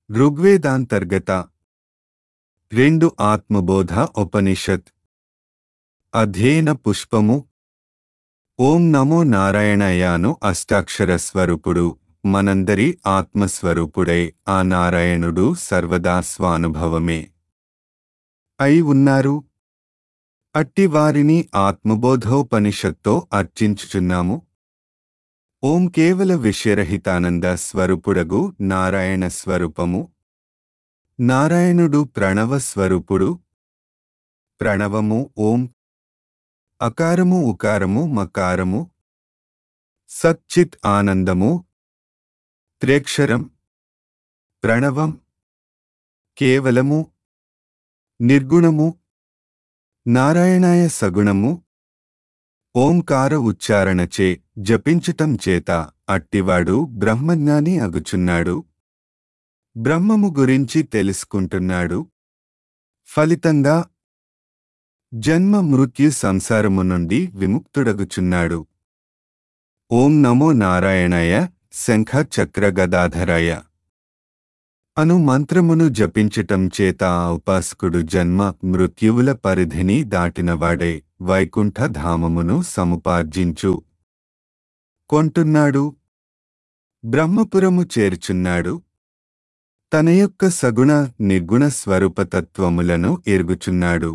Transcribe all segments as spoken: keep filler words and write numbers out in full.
ఋగ్వేదాంతర్గత రెండు ఆత్మబోధ ఉపనిషత్ అధ్యయన పుష్పము. ఓం నమో నారాయణయాను అష్టాక్షర స్వరూపుడు, మనందరి ఆత్మస్వరూపుడై ఆ నారాయణుడు సర్వదా స్వానుభవమే అయి ఉన్నారు. అట్టి వారిని ఆత్మబోధోపనిషత్తో అర్చించుచున్నాము. ఓం కేవల విషయరహితానంద స్వరూపుడగు నారాయణ స్వరూపము. నారాయణుడు ప్రణవ స్వరూపుడు. ప్రణవము ఓం, అకారము ఉకారము మకారము, సచ్చిత్ ఆనందము, త్రేక్షరం, ప్రణవం, కేవలము, నిర్గుణము, నారాయణాయ సగుణము. ఓంకార ఉచ్చారణచే జపించటం చేత అట్టివాడు బ్రహ్మజ్ఞాని అగుచున్నాడు. బ్రహ్మము గురించి తెలుసుకుంటున్నాడు. ఫలితంగా జన్మ మృత్యు సంసారము నుండి విముక్తుడగుచున్నాడు. ఓం నమో నారాయణాయ శంఖ చక్ర గదాధరాయ అను మంత్రమును జపించటం చేత ఆ ఉపాసకుడు జన్మ మృత్యువుల పరిధిని దాటినవాడే వైకుంఠ ధామమును సముపార్జించు కొంటున్నాడు. బ్రహ్మపురము చేర్చున్నాడు. తన యొక్క సగుణ నిర్గుణ స్వరూపతత్వములను ఎరుగుచున్నాడు.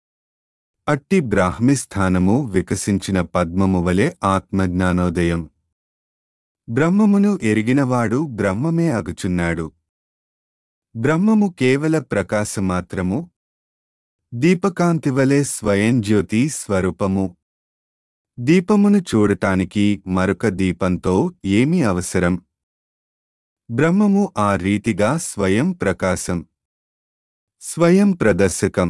అట్టి బ్రాహ్మిస్థానము వికసించిన పద్మము వలె ఆత్మజ్ఞానోదయం. బ్రహ్మమును ఎరిగినవాడు బ్రహ్మమే అగుచున్నాడు. బ్రహ్మము కేవల ప్రకాశమాత్రము. దీపకాంతివలే స్వయం జ్యోతి స్వరూపము. దీపమును చూడటానికి మరొక దీపంతో ఏమి అవసరం? బ్రహ్మము ఆ రీతిగా స్వయం ప్రకాశం, స్వయం ప్రదర్శకం.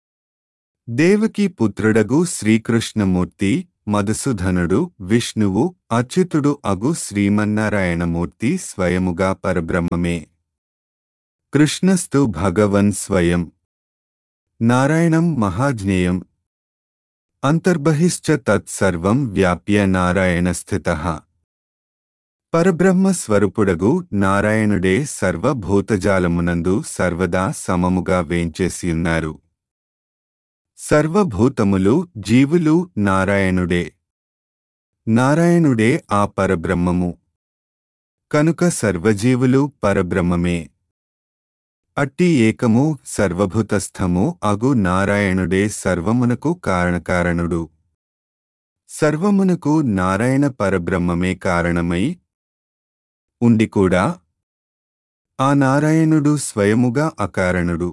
దేవకీ పుత్రుడగు శ్రీకృష్ణమూర్తి, మధుసూదనుడు, విష్ణువు, అచ్యుతుడు అగు శ్రీమన్నారాయణమూర్తి స్వయముగా పరబ్రహ్మమే. కృష్ణస్తు భగవన్ స్వయం. నారాయణం మహాజ్ఞేయం. అంతర్బహిశ్చ తత్సర్వం వ్యాప్య నారాయణస్థితః. పరబ్రహ్మ స్వరూపుడగు నారాయణుడే సర్వభూతజాలమునందు సర్వదా సమముగా వేంచేసియున్నారు. సర్వభూతములు, జీవులు నారాయణుడే. నారాయణుడే ఆ పరబ్రహ్మము. కనుక సర్వజీవులు పరబ్రహ్మమే. అట్టి ఏకము సర్వభూతస్థము అగు నారాయణుడే సర్వమునకు కారణకారణుడు. సర్వమునకు నారాయణ పరబ్రహ్మమే కారణమై ఉండి కూడా ఆ నారాయణుడు స్వయముగా అకారణుడు.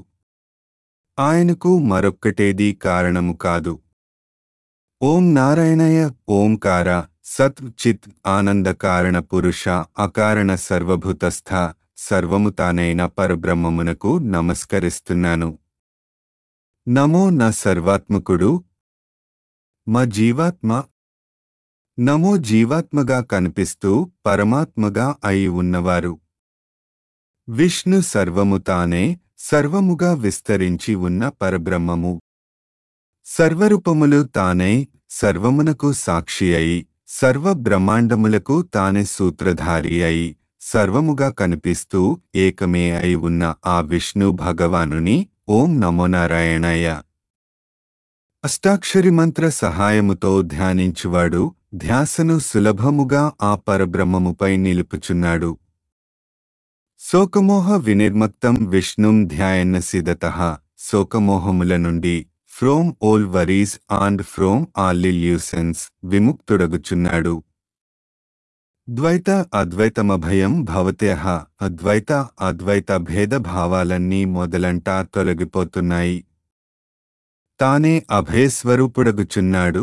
ఆయనకు మరొక్కటేదీ కారణము కాదు. ఓం నారాయణయ ఓంకార సత్ చిత్ ఆనంద కారణ పురుష అకారణ సర్వభూతస్థ సర్వము తానైన పరబ్రహ్మమునకు నమస్కరిస్తున్నాను. నమో నా సర్వాత్మకుడు, మా జీవాత్మ. నమో జీవాత్మగా కనిపిస్తూ పరమాత్మగా అయి ఉన్నవారు. విష్ణు సర్వము తానే, సర్వముగా విస్తరించి ఉన్న పరబ్రహ్మము. సర్వరూపములు తానై, సర్వమునకు సాక్షి అయి, సర్వ బ్రహ్మాండములకు తానే సూత్రధారి అయి, సర్వముగా కనిపిస్తూ ఏకమే అయి ఉన్న ఆ విష్ణు భగవానుని ఓం నమో నారాయణాయ అష్టాక్షరి మంత్ర సహాయముతో ధ్యానించువాడు ధ్యాసను సులభముగా ఆ పరబ్రహ్మముపై నిలుపుచున్నాడు. శోకమోహ వినిర్మక్తం విష్ణుం ధ్యాయన్న సిదతః. శోకమోహముల నుండి, from all worries and from all illusions విముక్తుడగుచున్నాడు. ద్వైత అద్వైతమభయం భవత్యః. అద్వైత అద్వైత భేదభావాలన్నీ మొదలంటా తొలగిపోతున్నాయి. తానే అభయస్వరూపుడగుచున్నాడు.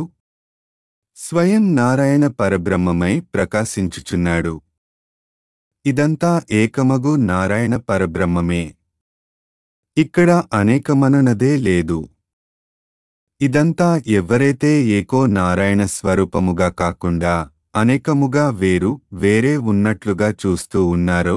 స్వయం నారాయణ పరబ్రహ్మమై ప్రకాశించుచున్నాడు. ఇదంతా ఏకమగు నారాయణ పరబ్రహ్మమే. ఇక్కడ అనేకమనునదే లేదు. ఇదంతా ఎవరైతే ఏకో నారాయణ స్వరూపముగా కాకుండా అనేకముగా వేరు వేరే ఉన్నట్లుగా చూస్తూ ఉన్నారో,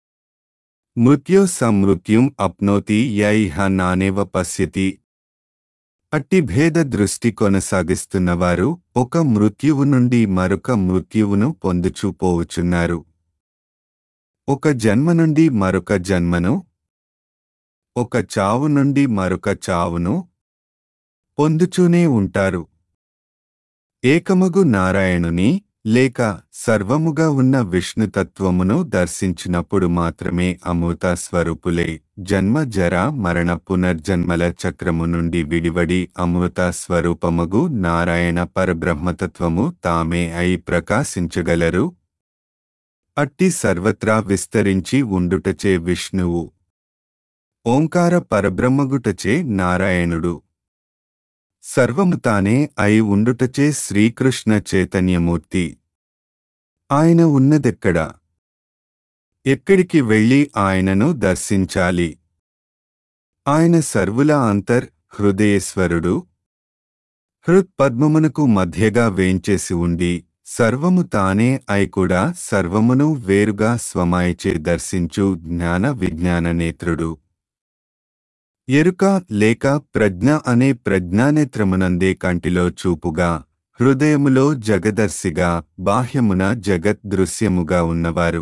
మృత్యు సమృత్యుం అప్నోతి య ఇహ నానేవ పశ్యతి. అట్టి భేద దృష్టి కొనసాగిస్తున్నవారు ఒక మృత్యువు నుండి మరొక మృత్యువును పొందుచూ పోవుచున్నారు. ఒక జన్మ నుండి మరొక జన్మను, ఒక చావు నుండి మరొక చావును పొందుచూనే ఉంటారు. ఏకమగు నారాయణుని లేక సర్వముగా ఉన్న విష్ణుతత్వమును దర్శించినప్పుడు మాత్రమే అమృత స్వరూపులై జన్మ జర మరణ పునర్జన్మల చక్రము నుండి విడివడి అమృత స్వరూపమగు నారాయణ పరబ్రహ్మతత్వము తామే అయి ప్రకాశించగలరు. అట్టి సర్వత్రా విస్తరించి ఉండుటచే విష్ణువు, ఓంకార పరబ్రహ్మగుటచే నారాయణుడు, సర్వము తానే అయి ఉండుటచే శ్రీకృష్ణ చైతన్యమూర్తి. ఆయన ఉన్నదెక్కడ? ఎక్కడికి వెళ్ళి ఆయనను దర్శించాలి? ఆయన సర్వుల అంతర్ హృదయేశ్వరుడు. హృత్పద్మమునకు మధ్యగా వేంచేసి ఉండి సర్వము తానే అయి కూడా సర్వమును వేరుగా స్వమాయచే దర్శించు జ్ఞాన విజ్ఞాన నేత్రుడు. ఎరుక లేక ప్రజ్ఞ అనే ప్రజ్ఞానేత్రమునందే కంటిలో చూపుగా, హృదయములో జగదర్శిగా, బాహ్యమున జగత్ దృశ్యముగా ఉన్నవారు.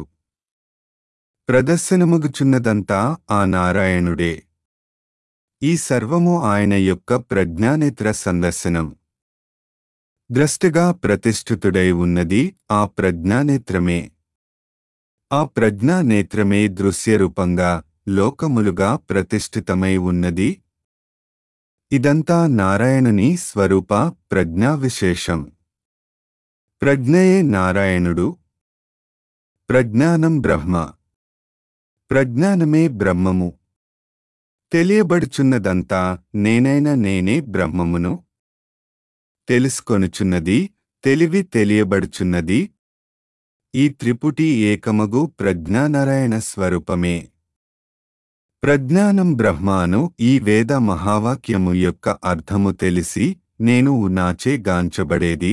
ప్రదర్శనముగుచున్నదంతా ఆ నారాయణుడే. ఈ సర్వము ఆయన యొక్క ప్రజ్ఞానేత్ర సందర్శనం. ద్రష్టగా ప్రతిష్ఠితుడై ఉన్నది ఆ ప్రజ్ఞానేత్రమే. ఆ ప్రజ్ఞానేత్రమే దృశ్యరూపంగా లోకములుగా ప్రతిష్ఠితమై ఉన్నది. ఇదంతా నారాయణుని స్వరూప ప్రజ్ఞా విశేషం. ప్రజ్ఞయే నారాయణుడు. ప్రజ్ఞానం బ్రహ్మ. ప్రజ్ఞానమే బ్రహ్మము. తెలియబడుచున్నదంతా నేనైన నేనే బ్రహ్మమును. తెలుసుకొనుచున్నది, తెలివి తెలియబడుచున్నది. ఈ త్రిపుటి ఏకమగు ప్రజ్ఞానారాయణ స్వరూపమే. ప్రజ్ఞానం బ్రహ్మ అను ఈ వేద మహావాక్యము యొక్క అర్థము తెలిసి నేను నాచే గాంచబడేది.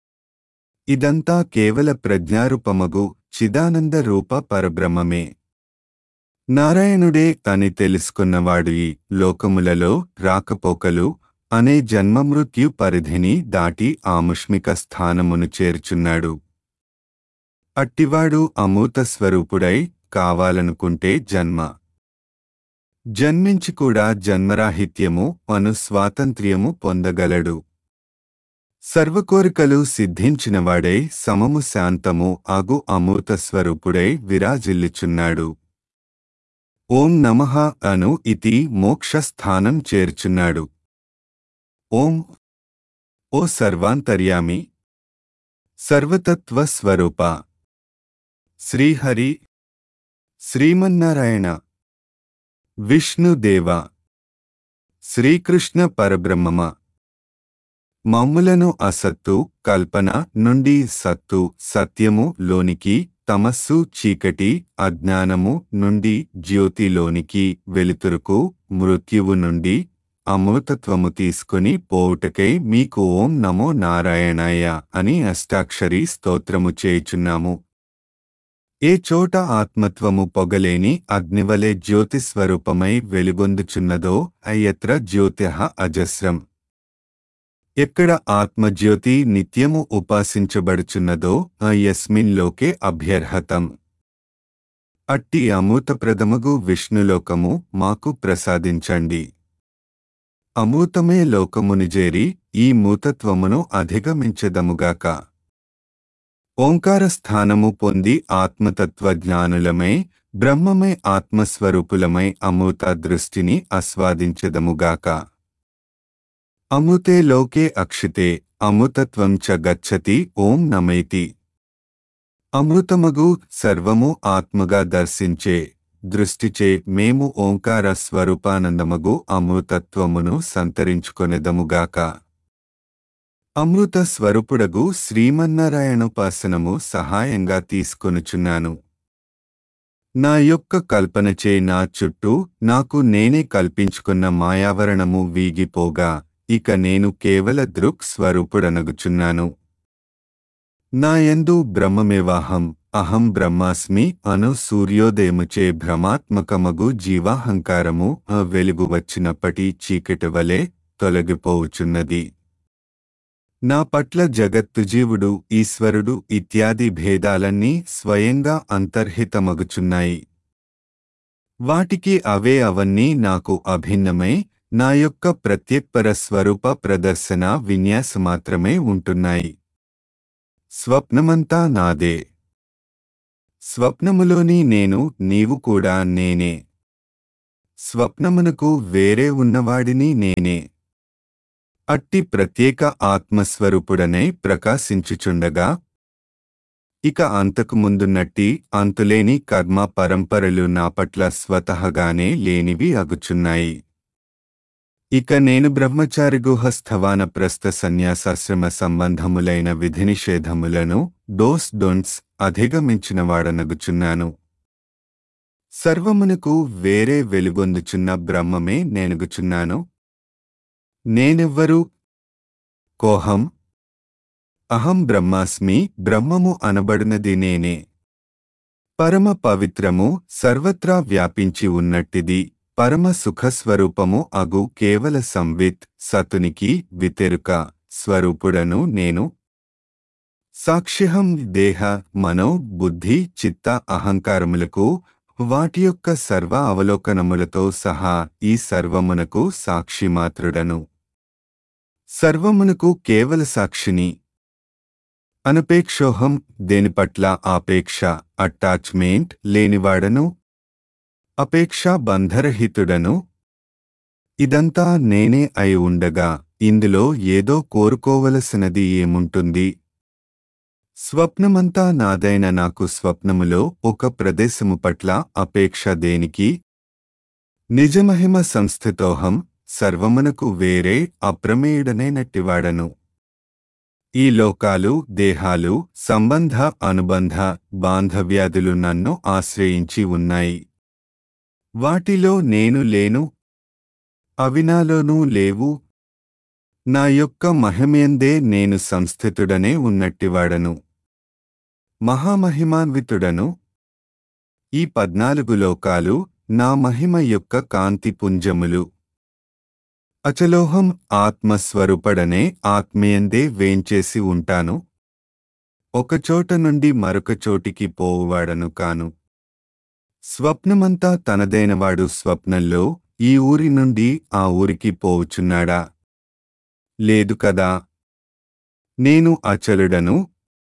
ఇదంతా కేవల ప్రజ్ఞారూపమగు చిదానంద రూప పరబ్రహ్మమే. నారాయణుడే అని తెలుసుకున్నవాడు ఈ లోకములలో రాకపోకలు అనే జన్మమృత్యు పరిధిని దాటి ఆముష్మిక స్థానమును చేర్చున్నాడు. అట్టివాడు అమూత స్వరూపుడై కావాలనుకుంటే జన్మ జన్మించి కూడా జన్మరాహిత్యము అను స్వాతంత్ర్యము పొందగలడు. సర్వకోరికలు సిద్ధించినవాడై సమము శాంతము అగు అమూత స్వరూపుడై విరాజిల్లుచున్నాడు. ఓం నమః అను ఇతి మోక్షస్థానం చేర్చున్నాడు. ఓం ఓ సర్వాంతర్యామి, సర్వతత్వ స్వరూప శ్రీహరి, శ్రీమన్నారాయణ, విష్ణుదేవ, శ్రీకృష్ణ పరబ్రహ్మమ, మమ్ములను అసత్తు కల్పన నుండి సత్తు సత్యము లోనికి, తమస్సు చీకటి అజ్ఞానము నుండి జ్యోతిలోనికి, వెలుతురుకు మృత్యువు నుండి అమృతత్వము తీసుకుని పోవుటకై మీకు ఓం నమో నారాయణాయ అని అష్టాక్షరీ స్తోత్రము చేయుచున్నాము. ఏ చోట ఆత్మత్వము పొగలేని అగ్నివలె జ్యోతిస్వరూపమై వెలుగొందుచున్నదో అయత్ర జ్యోతిః అజస్రం. ఎక్కడ ఆత్మజ్యోతి నిత్యము ఉపాసించబడుచున్నదో యస్మిన్ లోకే అభ్యర్హతం. అట్టి అమూతప్రదమగు విష్ణులోకము మాకు ప్రసాదించండి. అమూతమే లోకమునిజేరి ఈ మూతత్వమును అధిగమించదముగాక. ఓంకార స్థానము పొంది ఆత్మతత్వ జ్ఞానులమై బ్రహ్మమై ఆత్మస్వరూపులమై అమూత దృష్టిని ఆస్వాదించదముగాక. అమృతే లోకే అక్షితే అమృతత్వం చ గచ్చతి ఓం నమైతి. అమృతమగు సర్వము ఆత్మగా దర్శించే దృష్టిచే మేము ఓంకార స్వరూపానందమగు అమృతత్వమును సంతరించుకొనెదముగాక. అమృత స్వరూపుడగు శ్రీమన్నారాయణోపాసనము సహాయంగా తీసుకొనుచున్నాను. నా యొక్క కల్పనచే నా చుట్టూ నాకు నేనే కల్పించుకున్న మాయావరణము వీగిపోగా ఇక నేను కేవల దృక్ స్వరూపుడనగుచున్నాను. నా యందు బ్రహ్మమేవాహం అహం బ్రహ్మాస్మి అను సూర్యోదయముచే భ్రమాత్మకమగు జీవాహంకారము వెలుగు వచ్చినప్పటి చీకటి వలె తొలగిపోవుచున్నది. నా పట్ల జగత్తు జీవుడు ఈశ్వరుడు ఇత్యాది భేదాలన్నీ స్వయంగా అంతర్హితమగుచున్నాయి. వాటికి అవే అవన్నీ నాకు అభిన్నమై నా యొక్క ప్రత్యక్పర స్వరూప ప్రదర్శన విన్యాసమాత్రమే ఉంటున్నాయి. స్వప్నమంతా నాదే. స్వప్నములోని నేను నీవు కూడా నేనే. స్వప్నమునకు వేరే ఉన్నవాడిని నేనే. అట్టి ప్రత్యేక ఆత్మస్వరూపుడనై ప్రకాశించుచుండగా ఇక అంతకు ముందున్నట్టి అంతులేని కర్మ పరంపరలు నా పట్ల స్వతహగానే లేనివి అగుచున్నాయి. ఇక నేను బ్రహ్మచారి గుహస్థవాన ప్రస్థ సన్యాసాశ్రమ సంబంధములైన విధినిషేధములను డోస్ డొంట్స్ అధిగమించినవాడనగుచున్నాను. సర్వమునకు వేరే వెలుగొందుచున్న బ్రహ్మమే నేనుగుచున్నాను. నేనెవ్వరు? కోహం? అహం బ్రహ్మాస్మి. బ్రహ్మము అనబడినది నేనే. పరమ పవిత్రము సర్వత్రా వ్యాపించి ఉన్నట్టిది పరమ సుఖస్వరూపము అగు కేవల సంవిత్ సతునికి వితెరుక స్వరూపుడను నేను. సాక్ష్యహం దేహ మనో బుద్ధి చిత్త అహంకారములకు వాటి యొక్క సర్వ అవలోకనములతో సహా ఈ సర్వమునకు సాక్షిమాత్రుడను. సర్వమునకు కేవల సాక్షిని. అనపేక్షోహం దేనిపట్ల ఆపేక్ష అటాచ్మెంట్ లేనివాడను. అపేక్షా బంధరహితుడను. ఇదంతా నేనే అయి ఉండగా ఇందులో ఏదో కోరుకోవలసినది ఏముంటుంది? స్వప్నమంతా నాదైన నాకు స్వప్నములో ఒక ప్రదేశము పట్ల అపేక్ష దేనికి? నిజమహిమ సంస్థితోహం సర్వమునకు వేరే అప్రమేయుడనైనట్టివాడను. ఈ లోకాలు దేహాలు సంబంధ అనుబంధ బాంధవ్యాదులు నన్ను ఆశ్రయించి ఉన్నాయి. వాటిలో నేను లేను. అవి నాలోనూ లేవు. నా యొక్క మహిమయందే నేను సంస్థితుడనే ఉన్నట్టివాడను. మహామహిమాన్వితుడను. ఈ పద్నాలుగు లోకాలు నా మహిమ యొక్క కాంతి పుంజములు. అచలోహం ఆత్మస్వరూపడనే ఆత్మయందే వేంచేసి ఉంటాను. ఒకచోట నుండి మరొక చోటికి పోవువాడను కాను. స్వప్నమంతా తనదైనవాడు స్వప్నంలో ఈ ఊరి నుండి ఆ ఊరికి పోవుచున్నాడా? లేదు కదా. నేను అచలుడను.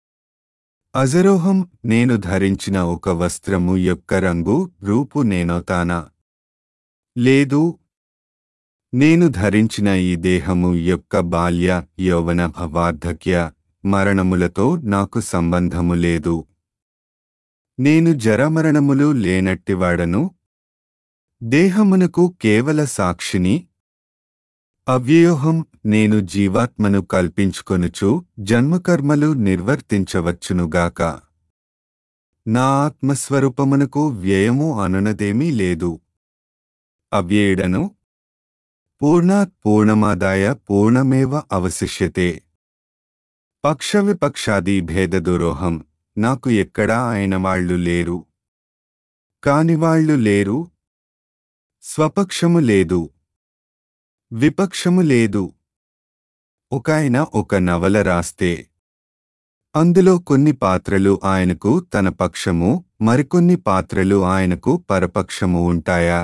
అజరోహం నేను ధరించిన ఒక వస్త్రము యొక్క రంగు రూపు నేనవుతానా? లేదు. నేను ధరించిన ఈ దేహము యొక్క బాల్య యౌవన వార్ధక్య మరణములతో నాకు సంబంధము లేదు. నేను జరమరణములు లేనట్టివాడను. దేహమునకు కేవల సాక్షిని. అవ్యయోహం నేను జీవాత్మను కల్పించుకొనుచు జన్మకర్మలు నిర్వర్తించవచ్చునుగాక. నా ఆత్మస్వరూపమునకు వ్యయము అనునదేమీ లేదు. అవ్యయుడను. పూర్ణాత్ పూర్ణమాదాయ పూర్ణమేవ అవశిష్యతే. పక్షవిపక్షాది భేదదురోహం నాకు ఎక్కడా అయినవాళ్లు లేరు. కానివాళ్లు లేరు. స్వపక్షము లేదు. విపక్షము లేదు. ఒకాయన ఒక నవల రాస్తే అందులో కొన్ని పాత్రలు ఆయనకు తన పక్షము మరికొన్ని పాత్రలు ఆయనకు పరపక్షము ఉంటాయా?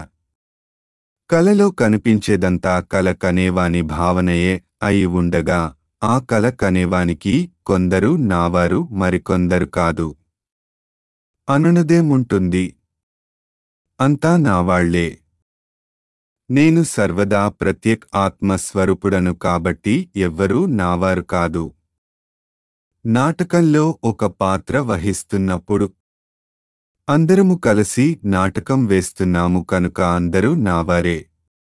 కలలో కనిపించేదంతా కల కనేవాని భావనయే అయి ఉండగా ఆ కల కనేవానికి కొందరు నావారు మరికొందరు కాదు అనునదేముంటుంది? అంతా నావాళ్లే. నేను సర్వదా ప్రత్యేక్ ఆత్మస్వరూపుడను కాబట్టి ఎవ్వరూ నావారు కాదు. నాటకంలో ఒక పాత్ర వహిస్తున్నప్పుడు అందరము కలిసి నాటకం వేస్తున్నాము కనుక అందరూ నావారే.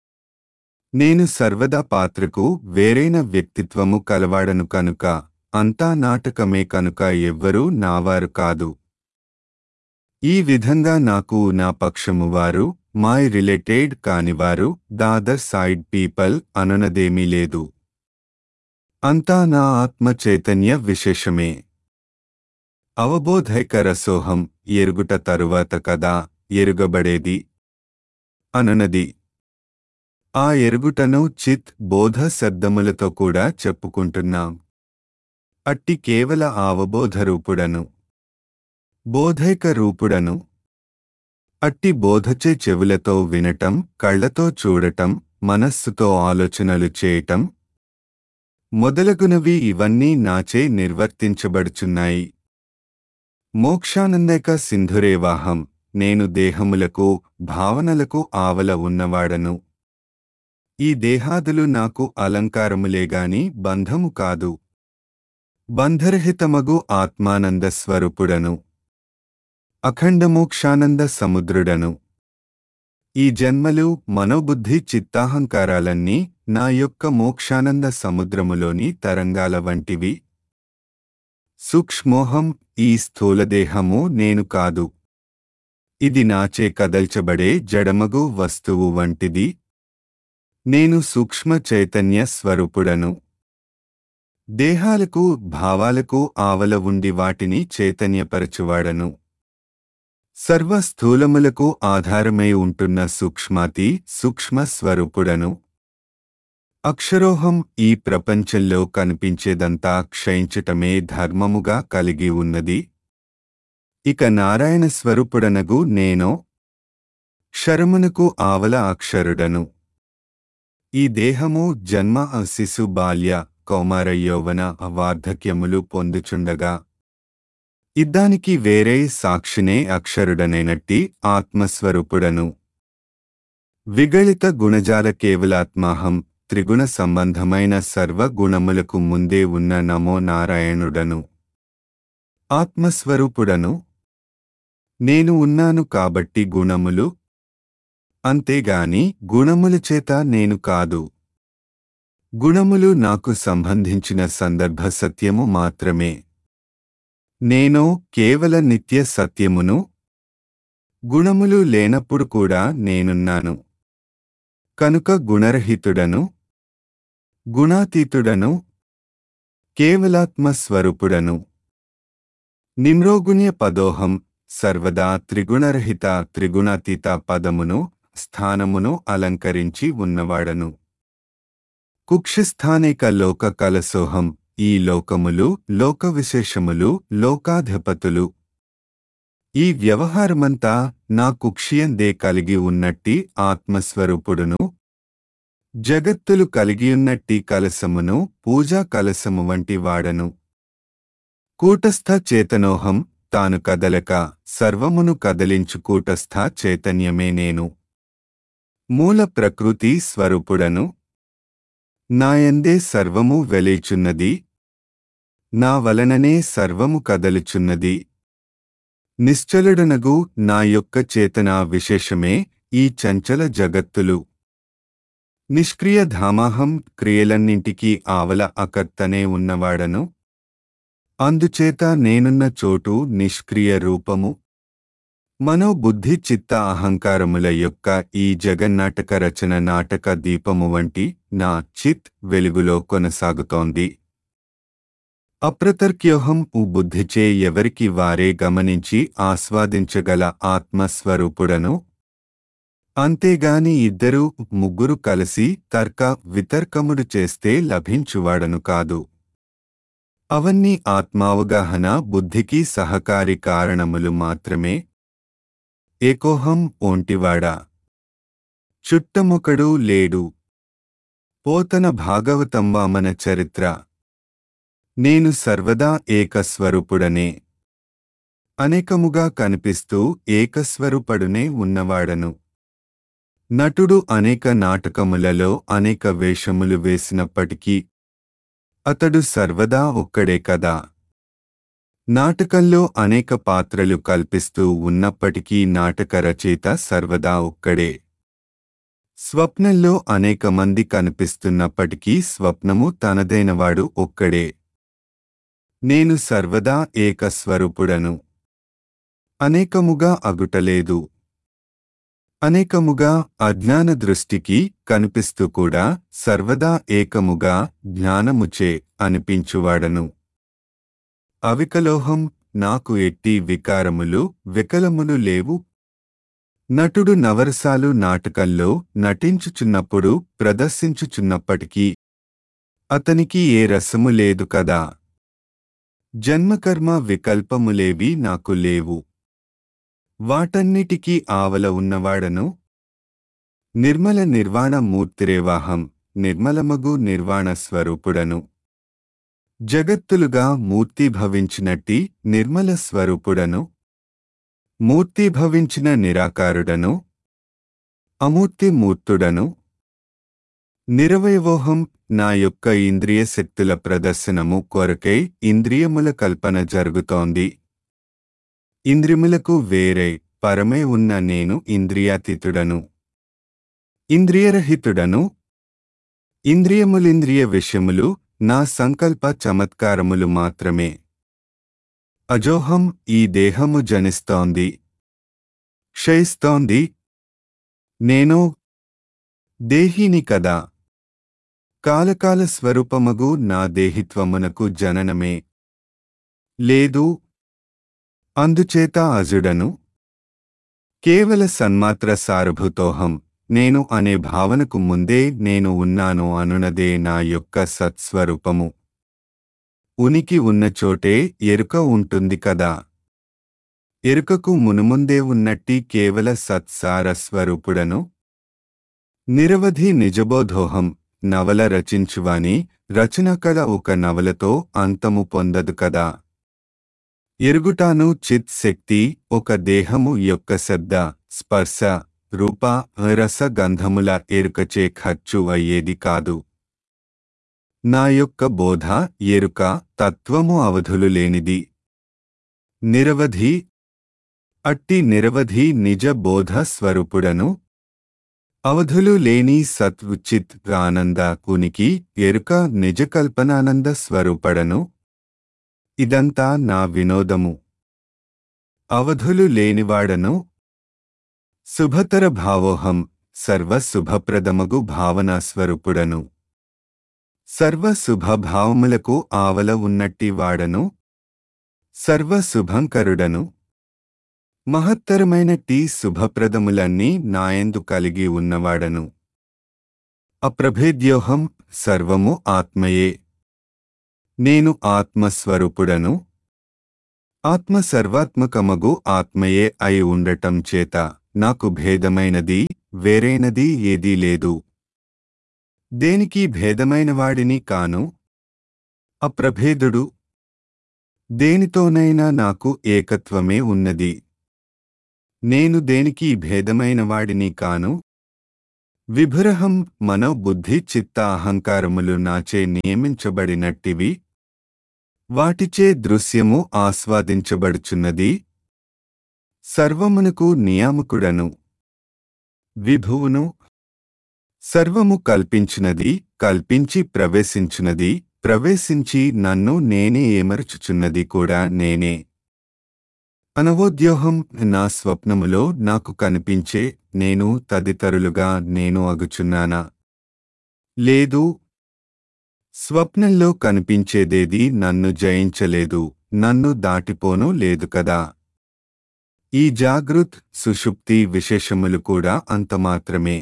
నేను సర్వదా పాత్రకు వేరైన వ్యక్తిత్వము కలవాడను కనుక అంతా నాటకమే కనుక ఎవ్వరూ నావారు కాదు. ఈ విధంగా నాకు నా పక్షము వారు మై రిలేటెడ్ కానివారు ద అదర్ సైడ్ పీపల్ అననదేమీ లేదు. అంతా నా ఆత్మ చైతన్య విశేషమే. అవబోధైక రసోహం ఎరుగుట తరువాత కదా ఎరుగబడేది అననది. ఆ ఎరుగుటను చిత్ బోధ శబ్దములతో కూడా చెప్పుకుంటున్నాం. అట్టి కేవల అవబోధరూపుడను బోధైక రూపుడను అట్టి బోధచే చెవులతో వినటం, కళ్లతో చూడటం, మనస్సుతో ఆలోచనలు చేయటం మొదలగునవి ఇవన్నీ నాచే నిర్వర్తించబడుచున్నాయి. మోక్షానందైక సింధురేవాహం, నేను దేహములకు భావనలకు ఆవల ఉన్నవాడను. ఈ దేహాదులు నాకు అలంకారములేగాని బంధము కాదు. బంధరహితమగు ఆత్మానంద స్వరూపుడను, అఖండమోక్షానంద సముద్రుడను. ఈ జన్మలు, మనోబుద్ధి చిత్తాహంకారాలన్నీ నా యొక్క మోక్షానంద సముద్రములోని తరంగాల వంటివి. సూక్ష్మోహం, ఈ స్థూలదేహము నేను కాదు. ఇది నాచే కదల్చబడే జడమగు వస్తువు వంటిది. నేను సూక్ష్మ చైతన్య స్వరూపుడను. దేహాలకు భావాలకు ఆవల ఉండి వాటిని చైతన్యపరచువాడను. సర్వ స్థూలములకు ఆధారమై ఉంటున్న సూక్ష్మాతి సూక్ష్మ స్వరూపుడను. అక్షరోహం, ఈ ప్రపంచంలో కనిపించేదంతా క్షయించటమే ధర్మముగా కలిగి ఉన్నది. ఇక నారాయణ స్వరూపుడనగు నేనో క్షరమునకు ఆవల అక్షరుడను. ఈ దేహము జన్మ, శిశు, బాల్య, కౌమార, యౌవన, వార్ధక్యములు పొందుచుండగా ఇద్దానికి వేరే సాక్షినే అక్షరుడనైనట్టి ఆత్మస్వరూపుడను. విగళిత గుణజాల కేవలాత్మాహం, త్రిగుణ సంబంధమైన సర్వ గుణములకు ముందే ఉన్న నమో నారాయణుడను. ఆత్మస్వరూపుడను. నేను ఉన్నాను కాబట్టి గుణములు, అంతేగాని గుణముల చేత నేను కాదు. గుణములు నాకు సంబంధించిన సందర్భ సత్యము మాత్రమే. నేనో కేవల నిత్య సత్యమును. గుణములు లేనప్పుడు కూడా నేనున్నాను. కనుక గుణరహితుడను, గుణాతీతుడను, కేవలాత్మస్వరూపుడను. నిమ్రోగుణ్య పదోహం, సర్వదా త్రిగుణరహిత త్రిగుణాతీత పదమును స్థానమును అలంకరించి ఉన్నవాడను. కుక్షిస్థానేక లోక కలసోహం, ఈ లోకములు, లోక విశేషములు, లోకాధిపతులు, ఈ వ్యవహారమంతా నా కుక్షియందే కలిగి ఉన్నట్టి ఆత్మస్వరూపుడును. జగత్తులు కలిగియున్నట్టి కలసమును, పూజా కలసము వంటి వాడను. కూటస్థ చేతనోహం, తాను కదలక సర్వమును కదలించు కూటస్థ చైతన్యమే నేను. మూల ప్రకృతి స్వరూపుడను. నాయందే సర్వము వెలిచున్నది. నా వలననే సర్వము కదలుచున్నది. నిశ్చలుడనగు నా యొక్క చేతనా విశేషమే ఈ చంచల జగత్తులు. నిష్క్రియ ధామాహం, క్రియలన్నింటికీ ఆవల అకర్తనే ఉన్నవాడను. అందుచేత నేనున్న చోటు నిష్క్రియ రూపము. మనోబుద్ధి చిత్త అహంకారముల యొక్క ఈ జగన్నాటక రచన నాటక దీపము వంటి నా చిత్ వెలుగులో కొనసాగుతోంది. అప్రతర్క్యోహం, ఉ బుద్ధిచే ఎవరికి వారే గమనించి ఆస్వాదించగల ఆత్మస్వరూపుడను. అంతేగాని ఇద్దరు ముగ్గురు కలిసి తర్క వితర్కముడు చేస్తే లభించువాడను కాదు. అవన్నీ ఆత్మావగాహన బుద్ధికి సహకారి కారణములు మాత్రమే. ఏకోహం, ఒంటివాడా. చుట్టమొకడు లేడు. పోతన భాగవతం వామన చరిత్ర. నేను సర్వదా ఏకస్వరూపుడనే. అనేకముగా కనిపిస్తూ ఏకస్వరూపుడునే ఉన్నవాడను. నటుడు అనేక నాటకములలో అనేక వేషములు వేసినప్పటికీ అతడు సర్వదా ఒక్కడే కదా. నాటకంలో అనేక పాత్రలు కల్పిస్తూ ఉన్నప్పటికీ నాటక రచయిత సర్వదా ఒక్కడే. స్వప్నంలో అనేక మంది కనిపిస్తున్నప్పటికీ స్వప్నము తనదైనవాడు ఒక్కడే. నేను సర్వదా ఏకస్వరూపుడను. అనేకముగా అగుటలేదు. అనేకముగా అజ్ఞాన దృష్టికి కనిపిస్తూ కూడా సర్వదా ఏకముగా జ్ఞానముచే అనిపించువాడను. అవికలోహం, నాకు ఎట్టి వికారములు వికలములు లేవు. నటుడు నవరసాలు నాటకంలో నటించుచున్నప్పుడు ప్రదర్శించుచున్నప్పటికీ అతనికి ఏ రసము లేదు కదా. జన్మకర్మ వికల్పములేవి నాకు లేవు. వాటన్నిటికీ ఆవల ఉన్నవాడను. నిర్మల నిర్వాణ మూర్తిరేవాహం, నిర్మలమగు నిర్వాణ స్వరూపుడను. జగత్తులుగా మూర్తీభవించినట్టి నిర్మల స్వరూపుడను. మూర్తీభవించిన నిరాకారుడను. అమూర్తిమూర్తుడను. నిరవయవోహం, నా యొక్క ఇంద్రియ శక్తుల ప్రదర్శనము కొరకై ఇంద్రియముల కల్పన జరుగుతోంది. ఇంద్రియములకు వేరే పరమే ఉన్న నేను ఇంద్రియాతీతుడను. ఇంద్రియరహితుడను. ఇంద్రియములింద్రియ విషయములు నా సంకల్ప చమత్కారములు మాత్రమే. అజోహం, ఈ దేహము జనిస్తోంది, క్షయిస్తోంది. నేను దేహిని కదా. కాలకాల స్వరూపమగు నా దేహిత్వమునకు జననమే లేదు. అందుచేత అజుడను. కేవల సన్మాత్ర సారభూతోహం, నేను అనే భావనకు ముందే నేను ఉన్నాను అనునదే నా యొక్క సత్స్వరూపము. ఉనికి ఉన్న చోటే ఎరుక ఉంటుంది కదా. ఎరుకకు మునుముందే ఉన్నట్టి కేవల సత్సార స్వరూపుడను. నిరవధి నిజబోధోహం, నవల రచించువాని రచనకళ ఒక నవలతో అంతము పొందదు కదా. ఎరుగుటాను చిత్ శక్తి ఒక దేహము యొక్క శబ్ద, స్పర్శ, రూప, రస గంధముల ఎరుకచే ఖర్చు అయ్యేది కాదు. నా యొక్క బోధ, ఎరుక, తత్వము అవధులు లేనిది. నిరవధి. అట్టి నిరవధి నిజ బోధ స్వరూపుడను. అవధులు లేని సత్ చిత్ ఆనంద ఉనికి ఎరుక నిజకల్పనానంద స్వరూపడను. ఇదంతా నా వినోదము. అవధులు లేనివాడను. శుభతర భావోహం, సర్వ శుభప్రదమగు భావనా స్వరూపుడను. సర్వ శుభభావములకు ఆవల ఉన్నట్టి వాడను. సర్వ శుభంకరుడను. మహత్తరమైనట్టి శుభప్రదములన్నీ నాయందు కలిగి ఉన్నవాడను. అప్రభేద్యోహం, సర్వము ఆత్మయే. నేను ఆత్మస్వరూపుడను. ఆత్మ సర్వాత్మకమగు ఆత్మయే అయి ఉండటం చేత నాకు భేదమైనది, వేరైనది ఏదీ లేదు. దేనికి భేదమైనవాడిని కాను. అప్రభేదుడు. దేనితోనైనా నాకు ఏకత్వమే ఉన్నది. నేను దేనికి భేదమైన వాడిని కాను. విభురహం, మనో బుద్ధి చిత్త అహంకారములు నాచే నియమించబడినట్టివి. వాటిచే దృశ్యము ఆస్వాదించబడుచున్నది. సర్వమునకు నియామకుడను. విభువును. సర్వము కల్పించినది, కల్పించి ప్రవేశించున్నది, ప్రవేశించి నన్ను నేనే ఏమరుచుచున్నది కూడా నేనే. అనవోద్యోహం, నా స్వప్నములో నాకు కనిపించే నేను తదితరులుగా నేను అగుచున్నానా? లేదు. స్వప్నంలో కనిపించేదేది నన్ను జయించలేదు, నన్ను దాటిపోను లేదు కదా. ఈ జాగృత్, సుషుప్తి విశేషములు కూడా అంతమాత్రమే.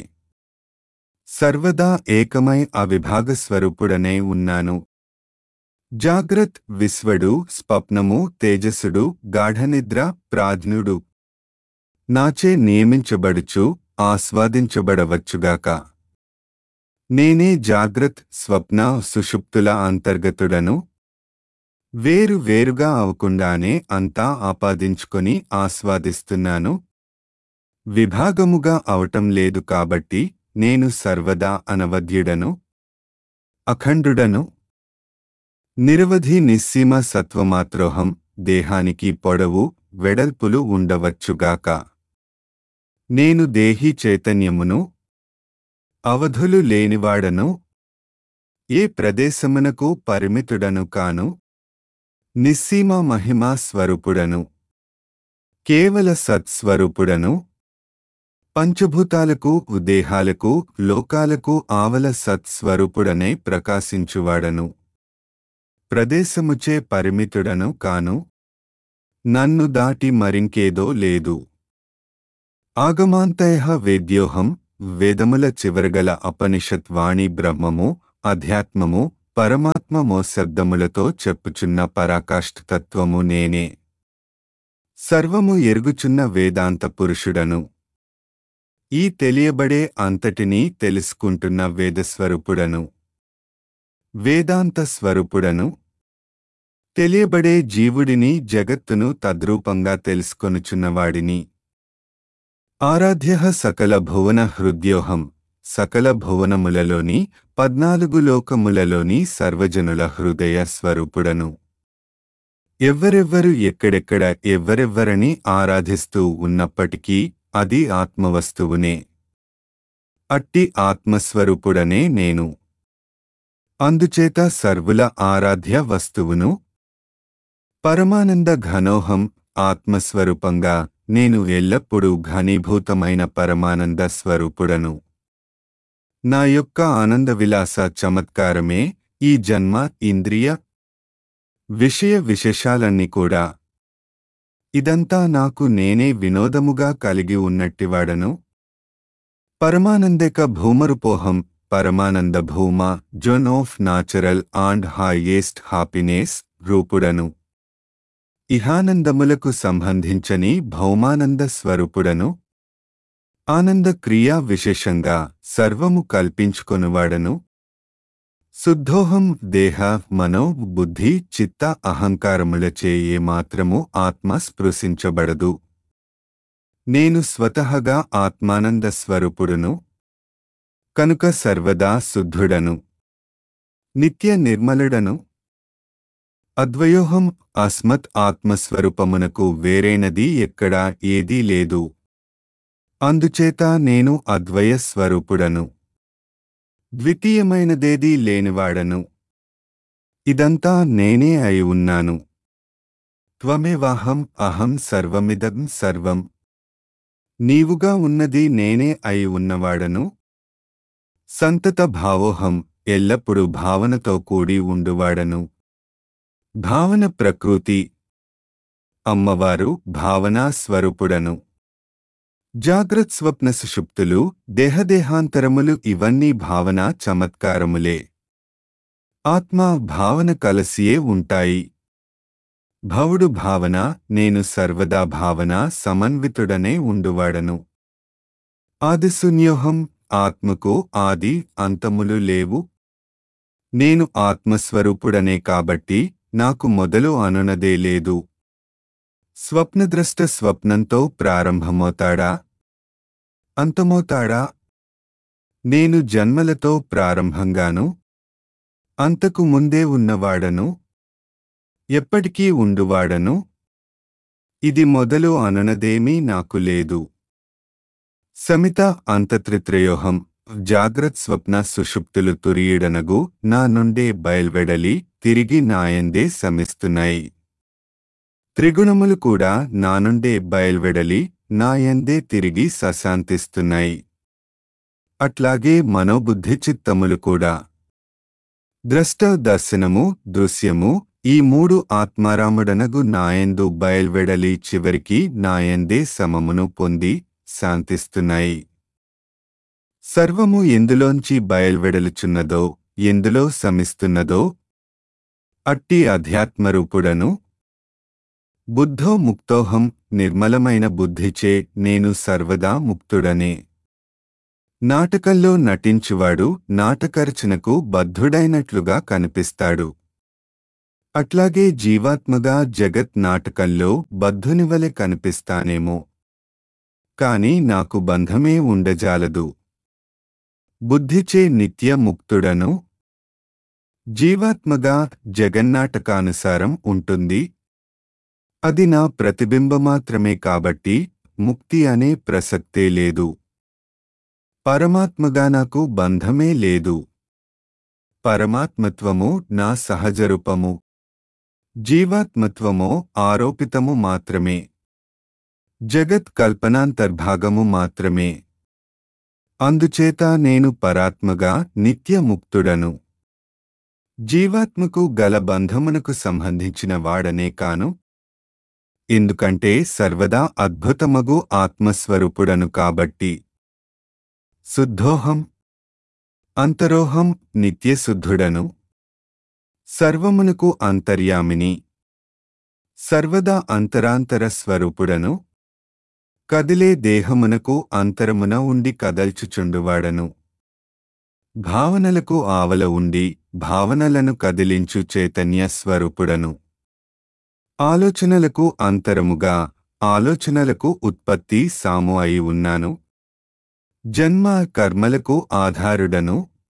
సర్వదా ఏకమై అవిభాగస్వరూపుడనే ఉన్నాను. జాగ్రత్, విశ్వడు, స్వప్నము, తేజస్సుడు, గాఢనిద్ర, ప్రాజ్ఞుడు నాచే నియమించబడుచు ఆస్వాదించబడవచ్చుగాక. నేనే జాగ్రత్, స్వప్న, సుషుప్తుల అంతర్గతుడను. వేరు వేరుగా అవకుండానే అంతా ఆపాదించుకొని ఆస్వాదిస్తున్నాను. విభాగముగా అవటం లేదు కాబట్టి నేను సర్వదా అనవద్యుడను, అఖండుడను. నిరవధి నిస్సీమ సత్వమాత్రోహం, దేహానికి పొడవు, వెడల్పులు ఉండవచ్చుగాక. నేను దేహి చైతన్యమును. అవధులు లేనివాడను. ఏ ప్రదేశమునకు పరిమితుడను కాను. నిస్సీమ మహిమా స్వరూపుడను. కేవల సత్స్వరూపుడను. పంచభూతాలకు, దేహాలకు, లోకాలకు ఆవల సత్స్వరూపుడనే ప్రకాశించువాడను. ప్రదేశముచే పరిమితుడను కాను. నన్ను దాటి మరింకేదో లేదు. ఆగమాంతయః వేద్యోహం, వేదముల చివరగల అపనిషత్ వాణి బ్రహ్మము, అధ్యాత్మము, పరమాత్మమో శబ్దములతో చెప్పుచున్న పరాకాష్ఠతత్వము నేనే. సర్వము ఎరుగుచున్న వేదాంత పురుషుడను. ఈ తెలియబడే అంతటినీ తెలుసుకుంటున్న వేదస్వరూపుడను. వేదాంత స్వరూపుడను. తెలియబడే జీవుడిని, జగత్తును తద్రూపంగా తెలుసుకొనుచున్నవాడిని. ఆరాధ్యః సకల భువన హృద్యోహం. సకల భువనములలోని పద్నాలుగు లోకములలోని సర్వజనుల హృదయ స్వరూపుడను. ఎవ్వరెవ్వరు ఎక్కడెక్కడ ఎవ్వరెవ్వరని ఆరాధిస్తూ ఉన్నప్పటికీ అది ఆత్మవస్తువునే. అట్టి ఆత్మస్వరూపుడనే నేను. అందుచేత సర్వుల ఆరాధ్య వస్తువును. పరమానంద ఘనోహం. ఆత్మస్వరూపంగా నేను ఎల్లప్పుడూ ఘనీభూతమైన పరమానంద స్వరూపుడను. నా యొక్క ఆనంద విలాస చమత్కారమే ఈ జన్మ, ఇంద్రియ విషయ విశేషాలన్నీ కూడా. ఇదంతా నాకు నేనే వినోదముగా కలిగి ఉన్నట్టివాడను. పరమానందేక భూమరుపోహం. పరమానంద భూమ, zone of natural and highest happiness రూపుడను. ఇహానందములకు సంబంధించని భౌమానంద స్వరూపుడను. ఆనంద క్రియా విశేషంగా సర్వము కల్పించుకొనువాడను. శుద్ధోహం. దేహ, మనో, బుద్ధి, చిత్త అహంకారములచే ఏమాత్రము ఆత్మ స్పృశించబడదు. నేను స్వతహగా ఆత్మానంద స్వరూపుడును. కనుక సర్వదా శుద్ధుడను. నిత్య నిర్మలుడను. అద్వయోహం. అస్మత్ ఆత్మస్వరూపమునకు వేరైనది ఎక్కడా ఏదీ లేదు. అందుచేత నేను అద్వయ స్వరూపుడను. ద్వితీయమైనదేదీ లేనివాడను. ఇదంతా నేనే అయి ఉన్నాను. త్వమేవాహం. అహం సర్వమిదం సర్వం. నీవుగా ఉన్నది నేనే అయి ఉన్నవాడను. సంతత భావోహం. ఎల్లప్పుడూ భావనతో కూడి ఉండువాడను. భావన ప్రకృతి. అమ్మవారు భావనా స్వరూపుడను. జాగ్రత్ స్వప్న సుషుప్తులు, దేహదేహాంతరములు ఇవన్నీ భావన చమత్కారములే. ఆత్మ భావన కలసియే ఉంటాయి. భవుడు భావన, నేను సర్వదా భావన సమన్వితుడనే ఉండువాడను. ఆదిశూన్యోహం. ఆత్మకు ఆది అంతములు లేవు. నేను ఆత్మస్వరూపుడనే కాబట్టి నాకు మొదలు అనునదే లేదు. స్వప్నద్రష్ట స్వప్నంతో ప్రారంభమవుతాడా? అంతమవుతాడా? నేను జన్మలతో ప్రారంభంగాను, అంతకు ముందే ఉన్నవాడను. ఎప్పటికీ ఉండువాడను. ఇది మొదలు అనునదేమీ నాకు లేదు. సమిత అంతత్రిత్రయోహం. జాగ్రత్ స్వప్న సుషుప్తులు తురీయుడనగు నా నుండే బయల్వెడలి తిరిగి నాయందే శమిస్తున్నాయి. త్రిగుణములు కూడా నా నుండే బయల్వెడలి నాయందే తిరిగి సశాంతిస్తున్నాయి. అట్లాగే మనోబుద్ధి చిత్తములు కూడా. ద్రష్ట, దర్శనము, దృశ్యము ఈ మూడు ఆత్మారాముడనగు నాయందు బయల్వెడలి చివరికి నాయందే సమమును పొంది శాంతిస్తున్నాయి. సర్వము ఎందులోంచి బయల్వెడలుచున్నదో, ఎందులో శమిస్తున్నదో అట్టి అధ్యాత్మరూపుడను. బుద్ధో ముక్తోహం. నిర్మలమైన బుద్ధిచే నేను సర్వదా ముక్తుడనే. నాటకంలో నటించువాడు నాటకరచనకు బద్ధుడైనట్లుగా కనిపిస్తాడు. అట్లాగే జీవాత్మగా జగత్ నాటకంలో బద్ధునివలె కనిపిస్తానేమో. కాని నాకు బంధమే ఉండజాలదు. బుద్ధిచే నిత్య ముక్తుడను. జీవాత్మగా జగన్నాటకానుసారం ఉంటుంది. అది నా ప్రతిబింబమాత్రమే కాబట్టి ముక్తి అనే ప్రసక్తే లేదు. పరమాత్మగా నాకు బంధమే లేదు. పరమాత్మత్వము నా సహజరూపము. జీవాత్మత్వమో ఆరోపితము మాత్రమే. జగత్ కల్పనాంతర్భాగము మాత్రమే. అందుచేత నేను పరాత్మగా నిత్యముక్తుడను. జీవాత్మకు గల బంధమునకు సంబంధించిన వాడనే కాను. ఎందుకంటే సర్వదా అద్భుతమగు ఆత్మస్వరూపుడను కాబట్టి. శుద్ధోహం. అంతరోహం. నిత్యశుద్ధుడను. సర్వమునకు అంతర్యామిని, సర్వదా అంతరాంతర స్వరూపుడను, కదిలే దేహమునకు అంతరమున ఉండి కదల్చుచుండువాడను, భావనలకు ఆవల ఉండి భావనలను కదిలించు చైతన్య స్వరూపుడను, ఆలోచనలకు అంతరముగా ఆలోచనలకు ఉత్పత్తి సాము అయి ఉన్నాను, జన్మ కర్మలకు ఆధారుడను,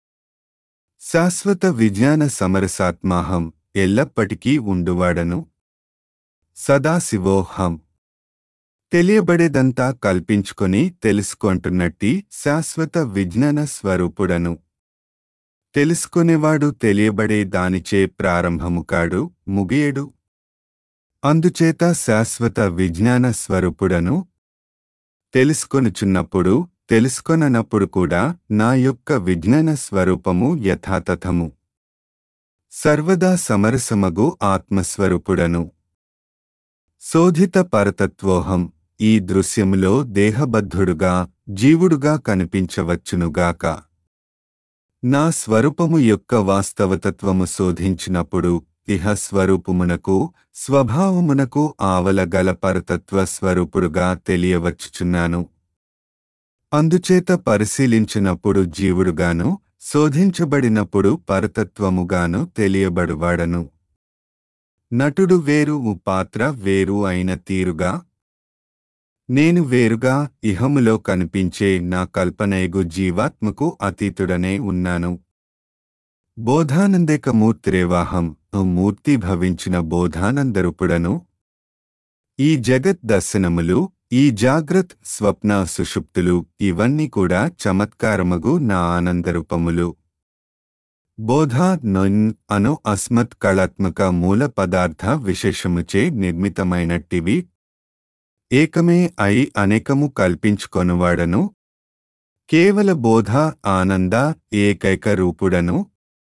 శాశ్వత విజ్ఞాన సమరసాత్మాహం ఎల్లప్పటికీ ఉండువాడను, సదాశివోహం తెలియబడేదంతా కల్పించుకొని తెలుసుకొంటున్నట్టి శాశ్వత విజ్ఞాన స్వరూపుడను. తెలుసుకునేవాడు తెలియబడే దానిచే ప్రారంభము కాడు, ముగియడు. అందుచేత శాశ్వత విజ్ఞాన స్వరూపుడను. తెలుసుకొనుచున్నప్పుడు తెలుసుకొననప్పుడు కూడా నా యొక్క విజ్ఞాన స్వరూపము యథాతథము. సర్వదా సమరసమగు ఆత్మస్వరూపుడను. శోధిత పరతత్వోహం ఈ దృశ్యములో దేహబద్ధుడుగా జీవుడుగా కనిపించవచ్చునుగాక. నా స్వరూపము యొక్క వాస్తవతత్వము శోధించినప్పుడు ఇహ స్వరూపమునకు స్వభావమునకు ఆవల గల పరతత్వ స్వరూపుడుగా తెలియవచ్చుచున్నాను. అందుచేత పరిశీలించినప్పుడు జీవుడుగాను, శోధించబడినప్పుడు పరతత్వముగాను తెలియబడువాడను. నటుడు వేరు, పాత్ర వేరు అయిన తీరుగా నేను వేరుగా ఇహములో కనిపించే నా కల్పనయగు జీవాత్మకు అతీతుడనే ఉన్నాను. బోధానందేక మూర్తిరేవాహం మూర్తి భవించిన బోధానందరూపుడను. ఈ జగత్ దర్శనములు, ఈ జాగ్రత్ స్వప్న సుషుప్తులు ఇవన్నీ కూడా చమత్కారమగు నా ఆనందరూపములు. బోధ నొన్ అను అస్మత్ కళాత్మక మూల పదార్థ విశేషముచే నిర్మితమైనట్టివి. ఏకమే అయి అనేకము కల్పించుకొనువాడను. కేవల బోధ ఆనంద ఏకైక రూపుడను.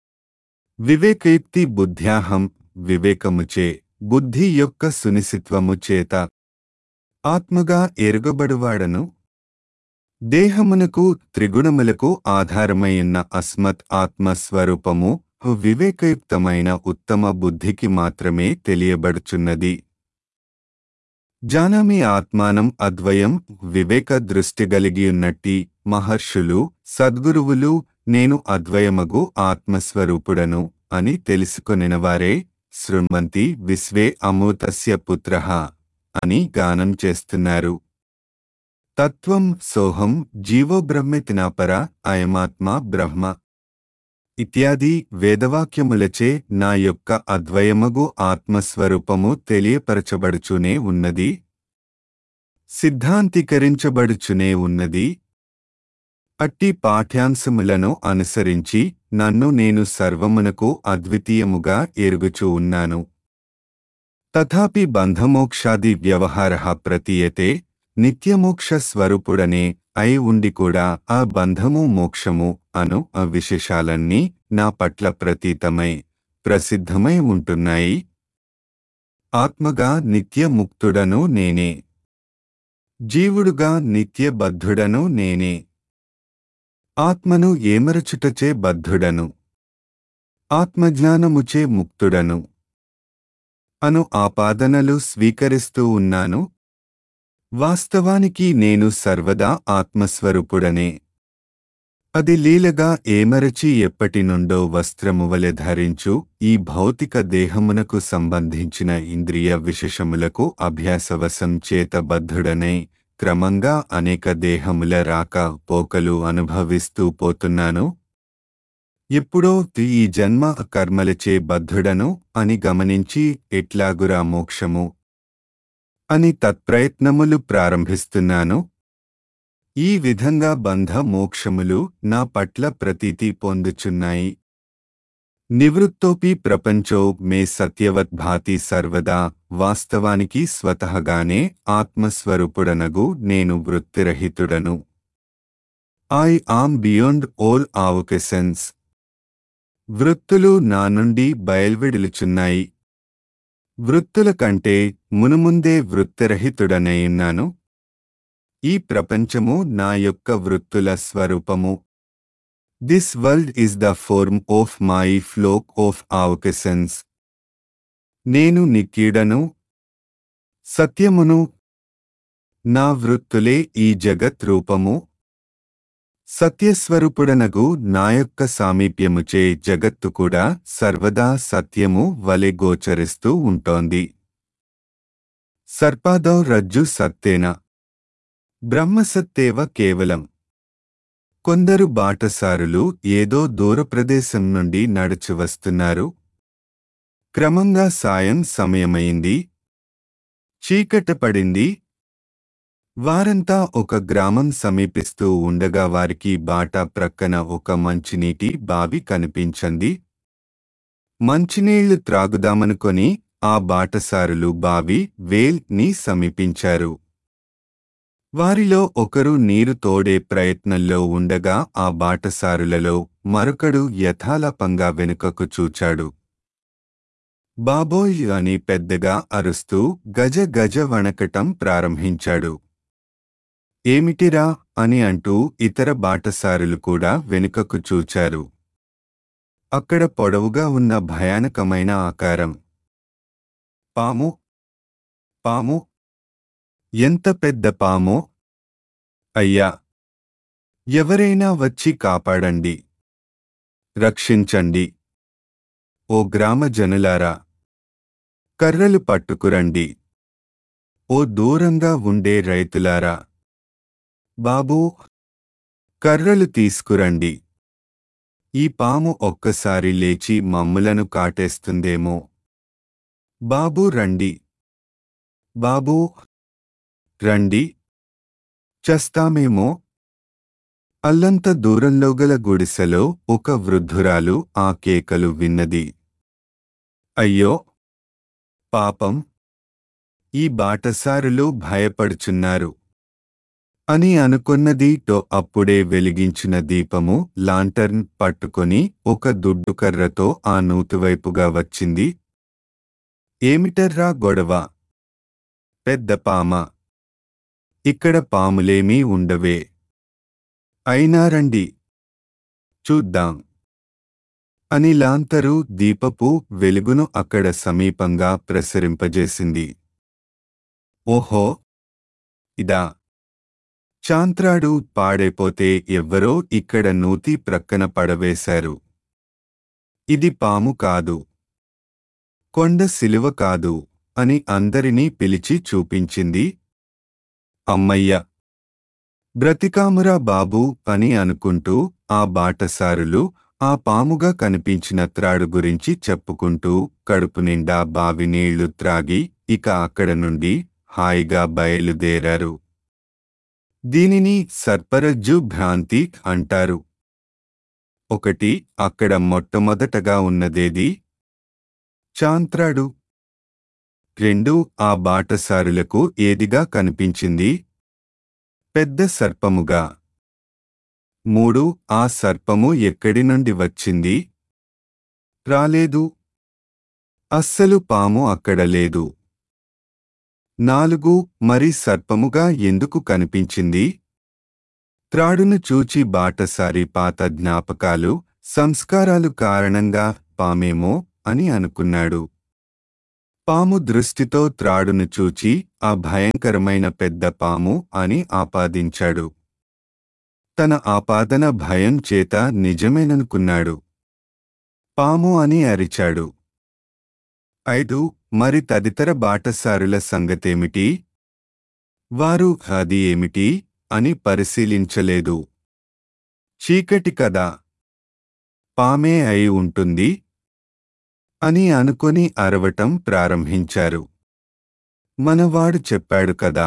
వివేకయుక్తి బుద్ధ్యాహం వివేకముచే బుద్ధి యొక్క సునిశిత్వము చేత ఆత్మగా ఎరుగబడువాడను. దేహమునకు త్రిగుణములకు ఆధారమైయున్న అస్మత్ ఆత్మస్వరూపము వివేకయుక్తమైన ఉత్తమ బుద్ధికి మాత్రమే తెలియబడుచున్నది. జానామి ఆత్మానం అద్వయం వివేక దృష్టిగలిగియున్నట్టి మహర్షులు, సద్గురువులు నేను అద్వయమగు ఆత్మస్వరూపుడను అని తెలుసుకొనినవారే శృణ్వంతి విశ్వే అమృతస్య పుత్రః అని గానం చేస్తున్నారు. తత్వం సోహం జీవో బ్రహ్మేతినాపర అయమాత్మా బ్రహ్మ ఇత్యాది వేదవాక్యములచే నా యొక్క అద్వయమగు ఆత్మస్వరూపము తెలియపరచబడుచునే ఉన్నది, సిద్ధాంతీకరించబడుచునే ఉన్నది. అట్టి పాఠ్యాంశములను అనుసరించి నన్ను నేను సర్వమునకు అద్వితీయముగా ఎరుగుచూ ఉన్నాను. తథాపి బంధమోక్షాది వ్యవహారః ప్రతీయతే నిత్యమోక్ష స్వరూపుడనే అయి ఉండి కూడా ఆ బంధము మోక్షము అను ఆ విశేషాలన్నీ నా పట్ల ప్రతీతమై ప్రసిద్ధమై ఉంటున్నాయి. ఆత్మగా నిత్య ముక్తుడను నేనే, జీవుడుగా నిత్య బద్ధుడను నేనే. ఆత్మను ఏమరచుటచే బద్ధుడను, ఆత్మజ్ఞానముచే ముక్తుడను అను ఆపాదనలు స్వీకరిస్తూ ఉన్నాను. వాస్తవానికి నేను సర్వదా ఆత్మస్వరూపుడనే. అది లీలగా ఏమరచి ఎప్పటి నుండో వస్త్రమువలె ధరించు ఈ భౌతిక దేహమునకు సంబంధించిన ఇంద్రియ విశేషములకు అభ్యాసవశం చేత బద్ధుడనై క్రమంగా అనేక దేహముల రాక పోకలు అనుభవిస్తూ పోతున్నాను. ఎప్పుడో ఈ జన్మ కర్మలచే బద్ధుడను అని గమనించి ఎట్లాగురా మోక్షము అని తత్ప్రయత్నములు ప్రారంభిస్తున్నాను. ఈ విధంగా బంధ మోక్షములు నా పట్ల ప్రతీతి పొందుచున్నాయి. నివృత్తోపి ప్రపంచో మే సత్యవత్ భాతి సర్వదా వాస్తవానికి స్వతహగానే ఆత్మస్వరూపుడనగు నేను వృత్తిరహితుడను. I am beyond all avocations. వృత్తులు నా నుండి బయల్వెడులుచున్నాయి. వృత్తుల కంటే మునుముందే వృత్తిరహితుడనైయున్నాను. ఈ ప్రపంచము నా యొక్క వృత్తుల స్వరూపము. This world is the form of my flock of avocations. నేను నికీడను, సత్యమును, నా వృత్తులే ఈ జగత్ రూపము. సత్యస్వరూపుడనగు నా యొక్క సామీప్యముచే జగత్తు కూడా సర్వదా సత్యము వలె గోచరిస్తూ ఉంటోంది. సర్పాదౌ రజ్జు సత్తేన బ్రహ్మసత్తేవ కేవలం. కొందరు బాటసారులు ఏదో దూరప్రదేశం నుండి నడిచి వస్తున్నారు. క్రమంగా సాయం సమయమైంది. చీకట పడింది. వారంతా ఒక గ్రామం సమీపిస్తూ ఉండగా వారికి బాట ప్రక్కన ఒక మంచినీటి బావి కనిపించింది. మంచినీళ్లు త్రాగుదామనుకొని ఆ బాటసారులు బావి వేల్ ని సమీపించారు. వారిలో ఒకరు నీరు తోడే ప్రయత్నంలో ఉండగా ఆ బాటసారులలో మరొకడు యథాలాపంగా వెనుకకు చూచాడు. బాబోయ్ అని పెద్దగా అరుస్తూ గజ గజ వణకటం ప్రారంభించాడు. ఏమిటిరా అని అంటూ ఇతర బాటసారులు కూడా వెనుకకు చూచారు. అక్కడ పొడవుగా ఉన్న భయానకమైన ఆకారం. పాము, పాము, ఎంత పెద్ద పామో! అయ్యా, ఎవరైనా వచ్చి కాపాడండి, రక్షించండి. ఓ గ్రామ జనులారా, కర్రలు పట్టుకురండి. ఓ దూరంగా ఉండే రైతులారా, బాబూ, కర్రలు తీసుకురండి. ఈ పాము ఒక్కసారి లేచి మమ్ములను కాటేస్తుందేమో. బాబూ రండి, బాబూ రండి, చస్తామేమో. అల్లంత దూరంలో గల గుడిసెలో ఒక వృద్ధురాలు ఆ కేకలు విన్నది. అయ్యో పాపం, ఈ బాటసారులు భయపడుచున్నారు అని అనుకొన్నది. టో అప్పుడే వెలిగించిన దీపము లాంటర్న్ పట్టుకొని ఒక దుడ్డుకర్రతో ఆ నూతివైపుగా వచ్చింది. ఏమిటర్రా గొడవ? పెద్ద పామ? ఇక్కడ పాములేమీ ఉండవే. అయినా రండి, చూద్దాం అని లాంతరు దీపపు వెలుగును అక్కడ సమీపంగా ప్రసరింపజేసింది. ఓహో, ఇదా? చాంత్రాడు పాడైపోతే ఎవ్వరో ఇక్కడ నూతి ప్రక్కన పడవేశారు. ఇది పాము కాదు, కొండ శిలువ కాదు అని అందరినీ పిలిచి చూపించింది. అమ్మయ్య, బ్రతికామురా బాబూ అని అనుకుంటూ ఆ బాటసారులు ఆ పాముగా కనిపించిన త్రాడు గురించి చెప్పుకుంటూ కడుపు నిండా బావి నీళ్లు త్రాగి ఇక అక్కడ నుండి హాయిగా బయలుదేరారు. దీనిని సర్పరజ్జు భ్రాంతి అంటారు. ఒకటి, అక్కడ మొట్టమొదటగా ఉన్నదేది? చాంత్రాడు. రెండు, ఆ బాటసారులకు ఏదిగా కనిపించింది? పెద్ద సర్పముగా. మూడు, ఆ సర్పము ఎక్కడి నుండి వచ్చింది? రాలేదు. అస్సలు పాము అక్కడ లేదు. నాలుగు, మరి సర్పముగా ఎందుకు కనిపించింది? త్రాడును చూచి బాటసారి పాత జ్ఞాపకాలు, సంస్కారాలు కారణంగా పామేమో అని అనుకున్నాడు. పాము దృష్టితో త్రాడును చూచి ఆ భయంకరమైన పెద్ద పాము అని ఆపాదించాడు. తన ఆపాదన భయం చేత నిజమేననుకున్నాడు. పాము అని అరిచాడు. ఐదు, మరి తదితర బాటసారుల సంగతేమిటి? వారు అది ఏమిటి అని పరిశీలించలేదు. చీకటి కదా, పామే అయి ఉంటుంది అని అనుకొని అరవటం ప్రారంభించారు. మనవాడు చెప్పాడు కదా,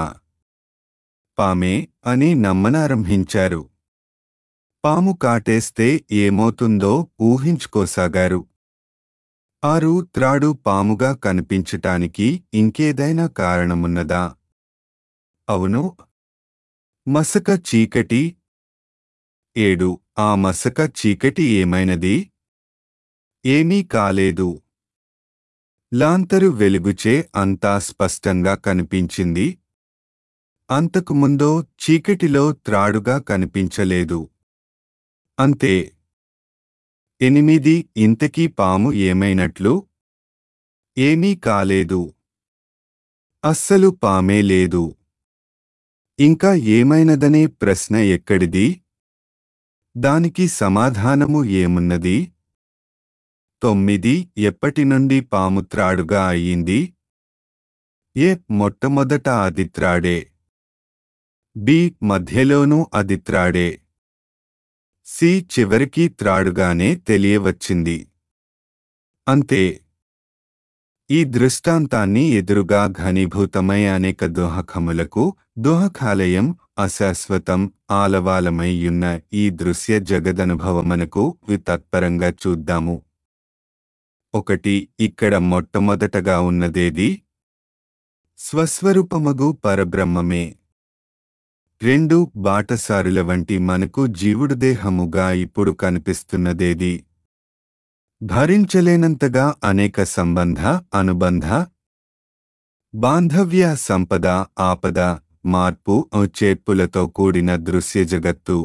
పామే అని నమ్మనారంభించారు. పాము కాటేస్తే ఏమవుతుందో ఊహించుకోసాగారు. ఆరు, త్రాడు పాముగా కనిపించటానికి ఇంకేదైనా కారణమున్నదా? అవును, మసక చీకటి. ఏడు, ఆ మసక చీకటి ఏమైనది? ఏమీ కాలేదు. లాంతరు వెలుగుచే అంతా స్పష్టంగా కనిపించింది. అంతకుముందో చీకటిలో త్రాడుగా కనిపించలేదు. అంతే. ఎనిమిది ఇంతకీ పాము ఏమైనట్లు? ఏమీ కాలేదు. అస్సలు పామే లేదు. ఇంకా ఏమైనదనే ప్రశ్న ఎక్కడిది? దానికి సమాధానము ఏమున్నది? తొమ్మిది ఎప్పటి నుండి పాము త్రాడుగా అయ్యింది? ఏ మొట్టమొదట అది త్రాడే. బి మధ్యలోనూ అది త్రాడే. సి చివరికి త్రాడుగానే తెలియవచ్చింది. అంతే. ఈ దృష్టాంతాన్ని ఎదురుగా ఘనీభూతమై అనేక దోహకములకు దోహకాలయం అశాశ్వతం ఆలవాలమైయున్న ఈ దృశ్య జగదనుభవమునకు వితత్పరంగా చూద్దాము. ఒకటి ఇక్కడ మొట్టమొదటగా ఉన్నదేది? స్వస్వరూపమగు పరబ్రహ్మమే. రెండు బాటసారుల వంటి మనకు జీవుడు దేహముగా ఇప్పుడు కనిపిస్తున్నదేది? భరించలేనంతగా అనేక సంబంధ అనుబంధ బాంధవ్య సంపద ఆపద మార్పు చేర్పులతో కూడిన దృశ్య జగత్తు.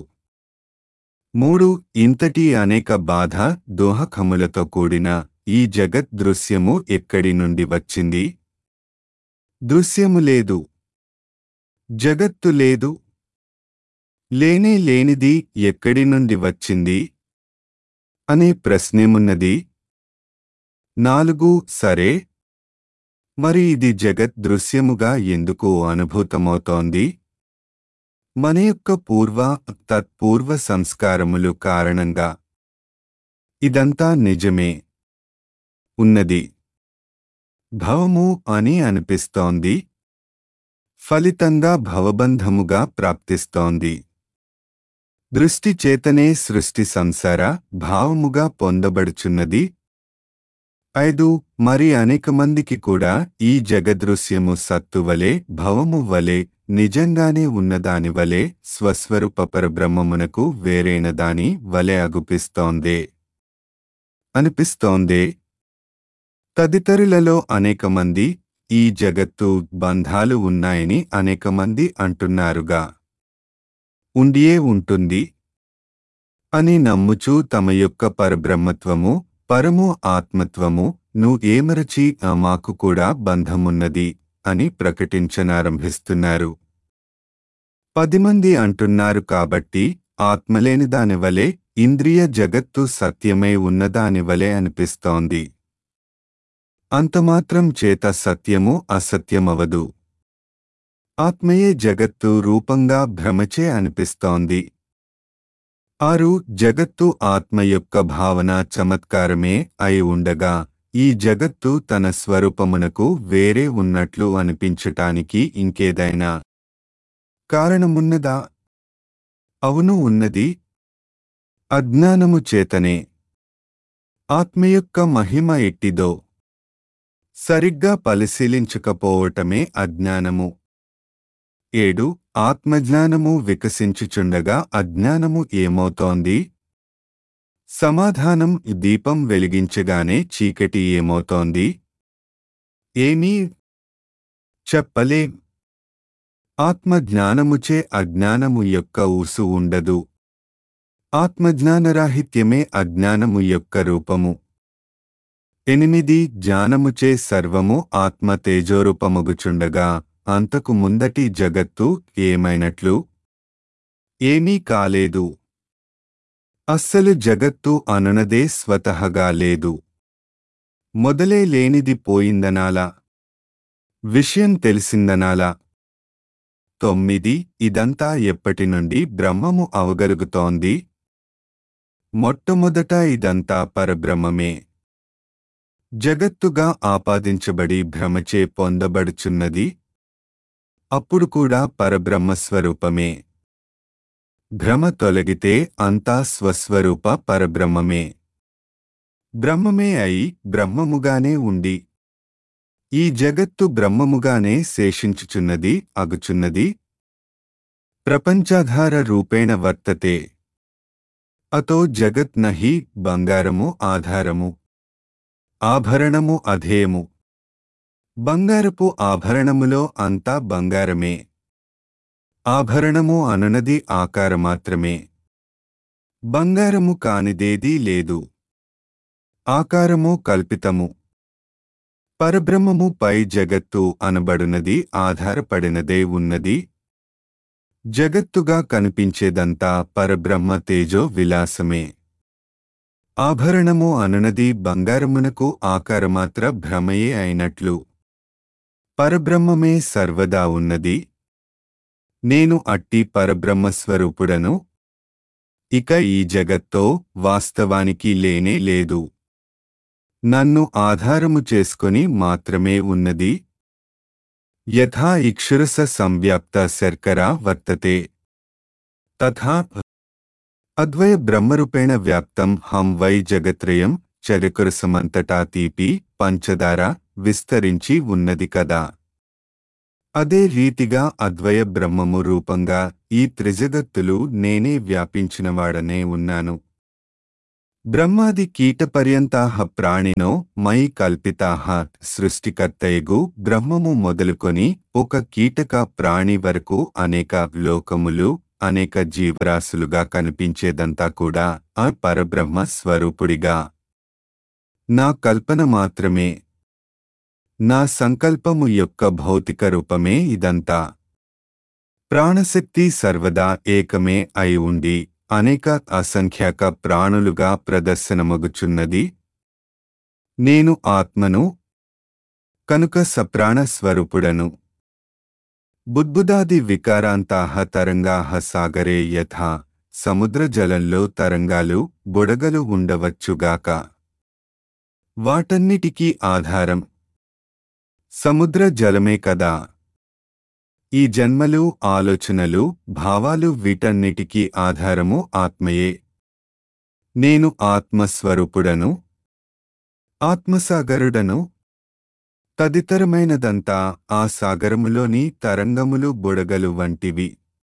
మూడు ఇంతటి అనేక బాధ దోహకములతో కూడిన ఈ జగత్ దృశ్యము ఎక్కడి నుండి వచ్చింది? దృశ్యము లేదు. జగత్తు లేదు. లేనే లేనిది ఎక్కడి నుండి వచ్చింది అనే ప్రశ్నేమున్నది. నాలుగు సరే, మరి ఇది జగత్ దృశ్యముగా ఎందుకు అనుభూతమవుతోంది? మన యొక్క పూర్వ తత్పూర్వ సంస్కారములు కారణంగా. ఇదంతా నిజమే ఉన్నది. భవము అని అనిపిస్తోంది. ఫలితంగా భవబంధముగా ప్రాప్తిస్తోంది. దృష్టి చేతనే సృష్టి సంసార భావముగా పొందబడుచున్నది. ఐదు మరి అనేక మందికి కూడా ఈ జగదృశ్యము సత్తు వలె భవము వలె నిజంగానే ఉన్నదాని వలె స్వస్వరూప పరబ్రహ్మమునకు వేరైన దాని వలె అగుపిస్తోందే అనిపిస్తోందే. తదితరులలో అనేక మంది ఈ జగత్తు బంధాలు ఉన్నాయని అనేక మంది అంటున్నారుగా. ఉండియే ఉంటుంది అని నమ్ముచూ తమ యొక్క పరబ్రహ్మత్వము పరము ఆత్మత్వము ను ఏమరచి మాకు కూడా బంధమున్నది అని ప్రకటించనారంభిస్తున్నారు. పదిమంది అంటున్నారు కాబట్టి ఆత్మలేని దానివలే ఇంద్రియ జగత్తు సత్యమై ఉన్నదానివలే అనిపిస్తోంది. అంతమాత్రం చేత సత్యము అసత్యమవదు. ఆత్మయే జగత్తు రూపంగా భ్రమచే అనిపిస్తోంది. ఆరు జగత్తు ఆత్మ యొక్క భావన చమత్కారమే అయి ఉండగా ఈ జగత్తు తన స్వరూపమునకు వేరే ఉన్నట్లు అనిపించటానికి ఇంకేదైనా కారణమున్నదా? అవును ఉన్నది. అజ్ఞానము చేతనే. ఆత్మ యొక్క మహిమ ఎట్టిదో సరిగ్గా పరిశీలించకపోవటమే అజ్ఞానము. ఏడు ఆత్మజ్ఞానము వికసించుచుండగా అజ్ఞానము ఏమవుతోంది? సమాధానం దీపం వెలిగించగానే చీకటి ఏమవుతోంది? ఏమీ చెప్పలేం. ఆత్మజ్ఞానముచే అజ్ఞానము యొక్క ఊసు ఉండదు. ఆత్మజ్ఞానరాహిత్యమే అజ్ఞానము యొక్క రూపము. ఎనిమిది జ్ఞానముచే సర్వము ఆత్మ తేజోరూపమగుచుండగా అంతకు ముందటి జగత్తు ఏమైనట్లు? ఏమీ కాలేదు. అస్సలు జగత్తు అనునదే స్వతహగా లేదు. మొదలే లేనిది పోయిందనాలా? విషయం తెలిసిందనాలా? తొమ్మిది ఇదంతా ఎప్పటి నుండి బ్రహ్మము అవగలుగుతోంది? మొట్టమొదట ఇదంతా పరబ్రహ్మమే. జగత్తుగా ఆపాదించబడి భ్రమచే పొందబడుచున్నది. అప్పుడు కూడా పరబ్రహ్మస్వరూపమే. భ్రమ తొలగితే అంతా స్వస్వరూప పరబ్రహ్మమే. బ్రహ్మమే అయి బ్రహ్మముగానే ఉండి ఈ జగత్తు బ్రహ్మముగానే శేషించుచున్నది అగుచున్నది. ప్రపంచాధార రూపేణ వర్తతే. అతో జగత్ నహి బంగారము ఆధారము. ఆభరణము అధేయము. బంగారపు ఆభరణములో అంతా బంగారమే. ఆభరణము అనునది ఆకారమాత్రమే. బంగారము కానిదేదీ లేదు. ఆకారము కల్పితము. పరబ్రహ్మము పై జగత్తు అనబడునది ఆధారపడినదే ఉన్నది. జగత్తుగా కనిపించేదంతా పరబ్రహ్మ తేజో విలాసమే. ఆభరణము అనునది బంగారమునకు ఆకారమాత్ర భ్రమయే అయినట్లు పరబ్రహ్మమే సర్వదా ఉన్నది. నేను అట్టి పరబ్రహ్మస్వరూపుడను. ఇక ఈ జగత్తో వాస్తవానికి లేనే లేదు. నన్ను ఆధారము చేసుకొని మాత్రమే ఉన్నది. యథా ఇక్షురస సంవ్యాప్త శర్కరా వర్తతే తథా అద్వయ బ్రహ్మరూపేణ వ్యాప్తం హం వై జగత్రయం చరకురసమంతటా తీపి పంచదార విస్తరించి ఉన్నది కదా. అదే రీతిగా అద్వయ బ్రహ్మము రూపంగా ఈ త్రిజగత్తులు నేనే వ్యాపించినవాడనే ఉన్నాను. బ్రహ్మాది కీటపర్యంతాః ప్రాణినో మయి కల్పితాః సృష్టికర్తయగు బ్రహ్మము మొదలుకొని ఒక కీటక ప్రాణి వరకు అనేక లోకములు అనేక జీవరాశులుగా కనిపించేదంతా కూడా ఆ పరబ్రహ్మ స్వరూపుడిగా నా కల్పన మాత్రమే. నా సంకల్పము యొక్క భౌతిక రూపమే ఇదంతా. ప్రాణశక్తి సర్వదా ఏకమే అయి ఉండి అనేక అసంఖ్యాక ప్రాణులుగా ప్రదర్శనమగుచున్నది. నేను ఆత్మను కనుక సప్రాణ స్వరూపుడను. బుద్బుదాది వికారాంతాః తరంగాః సాగరే యథా సముద్ర జలంలో తరంగాలు బుడగలు ఉండవచ్చుగాక. వాటన్నిటికీ ఆధారం సముద్ర జలమే కదా. ఈ జన్మలు ఆలోచనలు భావాలు వీటన్నిటికీ ఆధారము ఆత్మయే. నేను ఆత్మస్వరూపుడను, ఆత్మసాగరుడను. తదితరమైనదంతా ఆ సాగరములోని తరంగములు బుడగలు వంటివి.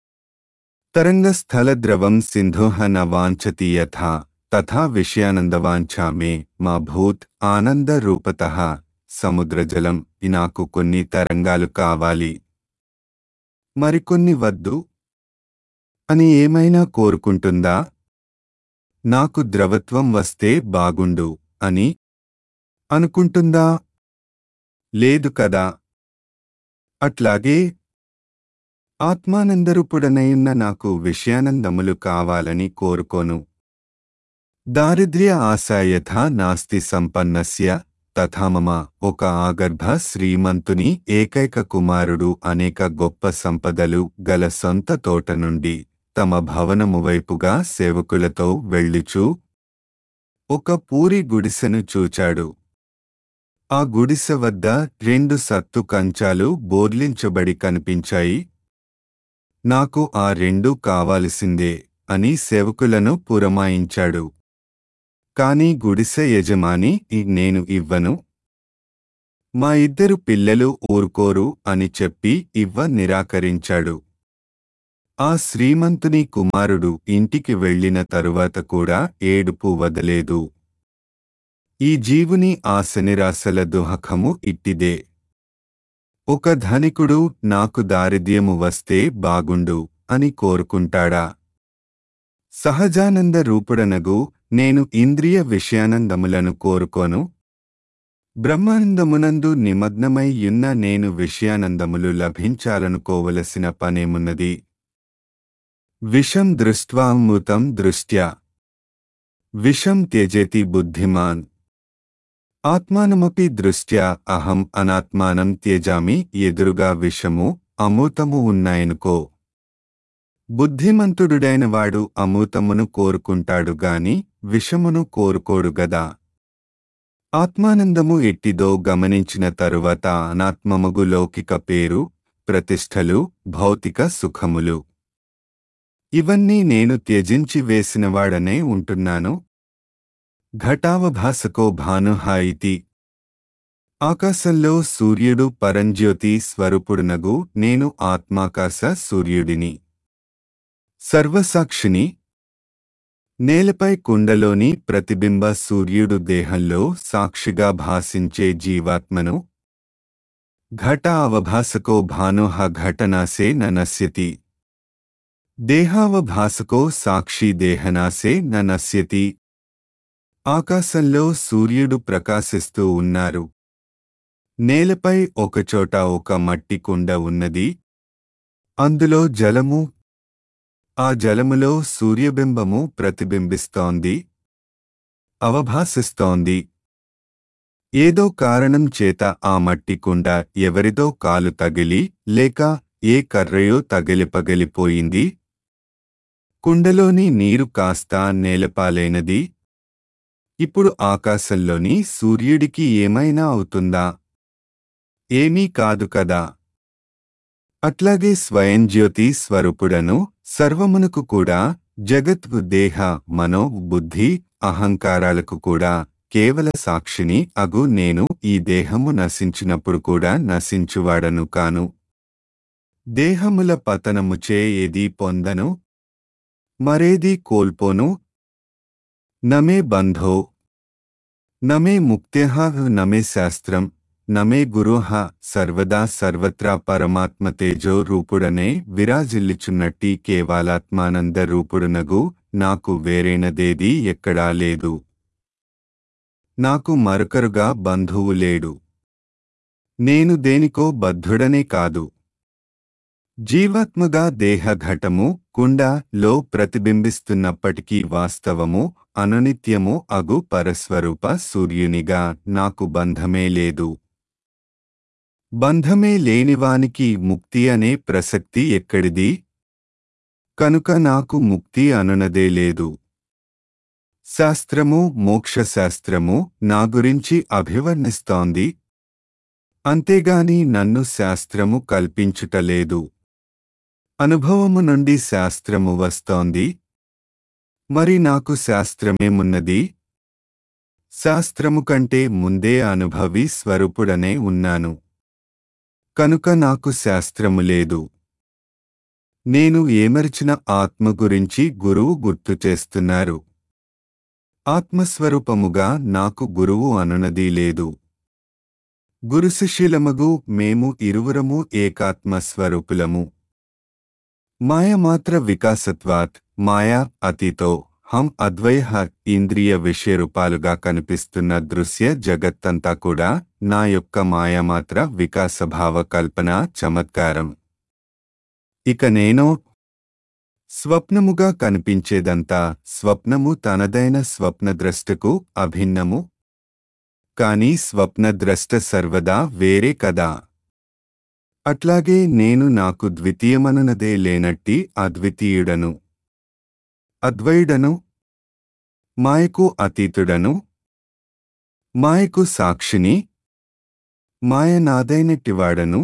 తరంగస్థల ద్రవం సింధోః న వాంఛతి యథా తథా విషయానందవాంఛా మే మా భూత్ ఆనంద రూపతః సముద్రజలం. నాకు కొన్ని తరంగాలు కావాలి, మరికొన్ని వద్దు అని ఏమైనా కోరుకుంటుందా? నాకు ద్రవత్వం వస్తే బాగుండు అని అనుకుంటుందా? లేదు కదా. అట్లాగే ఆత్మానందరూపుడనైన నాకు విషయానందములు కావాలని కోరుకోను. దారిద్ర్య ఆశ యథా నాస్తి సంపన్నస్య తథా మమ. ఒక ఆగర్భ శ్రీమంతుని ఏకైక కుమారుడు అనేక గొప్ప సంపదలు గల సొంత తోట నుండి తమ భవనము వైపుగా సేవకులతో వెళ్ళుచూ ఒక పూరి గుడిసెను చూచాడు. ఆ గుడిసె వద్ద రెండు సత్తు కంచాలు బోర్లించబడి కనిపించాయి. నాకు ఆ రెండూ కావలసిందే అని సేవకులను పురమాయించాడు. కాని గుడిసె యజమాని నేను ఇవ్వను, మా ఇద్దరు పిల్లలు ఊరుకోరు అని చెప్పి ఇవ్వ నిరాకరించాడు. ఆ శ్రీమంతుని కుమారుడు ఇంటికి వెళ్ళిన తరువాత కూడా ఏడుపు వదలేదు. ఈ జీవుని ఆశ నిరాశల దుహకము ఇట్టిదే. ఒక ధనికుడు నాకు దారిద్ర్యము వస్తే బాగుండు అని కోరుకుంటాడా? సహజానంద రూపుడనగు నేను ఇంద్రియ విషయానందములను కోరుకోను. బ్రహ్మానందమునందు నిమగ్నమై యున్న నేను విషయానందములు లభించాలనుకోవలసిన పనేమున్నది? విషం దృష్ట్వామృతం దృష్ట్యా విషం త్యజేతి బుద్ధిమాన్. ఆత్మానమపి దృష్ట్యా అహం అనాత్మానం త్యజామి. ఎదురుగా విషము అమృతము ఉన్నాయనుకో. బుద్ధిమంతుడైన వాడు అమృతమును కోరుకుంటాడు గాని విషమును కోరుకోడు గదా. ఆత్మానందము ఎట్టిదో గమనించిన తరువాత అనాత్మమగు లౌకిక పేరు ప్రతిష్టలు భౌతిక సుఖములు ఇవన్నీ నేను త్యజించి వేసినవాడనే ఉంటున్నాను. ఘటావభాసకో భానుః ఇతి. ఆకాశంలో సూర్యుడు పరంజ్యోతి స్వరూపుడునగు నేను ఆత్మాకాశ సూర్యుడిని, సర్వసాక్షిని. నేలపై కుండలోని ప్రతిబింబ సూర్యుడు దేహంలో సాక్షిగా భాసించే జీవాత్మను. ఘట అవభాసకో భానుః ఘటనాశే న నశ్యతి. దేహావభాసకో సాక్షి దేహనాశే న నశ్యతి. ఆకాశంలో సూర్యుడు ప్రకాశిస్తూ ఉన్నారు. నేలపై ఒకచోట ఒక మట్టి కుండ ఉన్నది. అందులో జలము. ఆ జలములో సూర్యబింబము ప్రతిబింబిస్తోంది, అవభాసిస్తోంది. ఏదో కారణం చేత ఆ మట్టి కుండ ఎవరిదో కాలు తగిలి లేక ఏ కర్రయో తగిలి పగిలిపోయింది. కుండలోని నీరు కాస్త నేలపాలైనది. ఇప్పుడు ఆకాశంలోని సూర్యుడికి ఏమైనా అవుతుందా? ఏమీ కాదు కదా. అట్లాగే స్వయంజ్యోతి స్వరూపుడను సర్వమునకు కూడా జగత్ దేహ మనో బుద్ధి అహంకారాలకు కూడా కేవల సాక్షిని అగు నేను ఈ దేహము నశించినప్పుడు కూడా నశించువాడను కాను. దేహముల పతనముచే ఏదీ పొందను, మరేదీ కోల్పోను. నమే బంధో నమే ముక్త్యః నమే శాస్త్రం నమే గురుః సర్వదా సర్వత్రా పరమాత్మ తేజో రూపుడనే విరాజిల్లుచున్నట్టి కేవలాత్మానంద రూపుడునగు నాకు వేరైనదేదీ ఎక్కడా లేదు. నాకు మరొకరుగా బంధువు లేడు. నేను దేనికో బద్ధుడనే కాదు. జీవాత్మగా దేహ ఘటము కుండ లో ప్రతిబింబిస్తున్నప్పటికీ వాస్తవము అనునిత్యము అగు పరస్వరూప సూర్యునిగా నాకు బంధమే లేదు. బంధమే లేనివానికి ముక్తి అనే ప్రసక్తి ఎక్కడిది? కనుక నాకు ముక్తి అనునదే లేదు. శాస్త్రము మోక్షశాస్త్రము నా గురించి అభివర్ణిస్తోంది, అంతేగాని నన్ను శాస్త్రము కల్పించుటలేదు. అనుభవము నుండి శాస్త్రము వస్తోంది. మరి నాకు శాస్త్రమేమున్నది? శాస్త్రము కంటే ముందే అనుభవి స్వరూపుడనే ఉన్నాను. కనుక నాకు శాస్త్రము లేదు. నేను ఏమరిచిన ఆత్మ గురించి గురువు గుర్తు చేస్తున్నారు. ఆత్మస్వరూపముగా నాకు గురువు అనునది లేదు. గురుశిష్యులమగు మేము ఇరువురము ఏకాత్మస్వరూపులము. మాయమాత్ర వికాసత్వాత్ మాయా అతితో హం అద్వయః ఇంద్రియ విషయరూపాలుగా కనిపిస్తున్న దృశ్య జగత్తంతా కూడా నా యొక్క మాయామాత్ర వికాసభావ కల్పన చమత్కారం. ఇక నేను స్వప్నముగా కనిపించేదంతా స్వప్నము తనదైన స్వప్నద్రష్టకు అభిన్నము. కాని స్వప్నద్రష్ట సర్వదా వేరే కదా. అట్లాగే నేను నాకు ద్వితీయమనునదే లేనట్టి అద్వితీయుడను, అద్వయుడను, మాయకు అతీతుడను, మాయకు సాక్షిని, మాయ నాదైనట్టివాడను,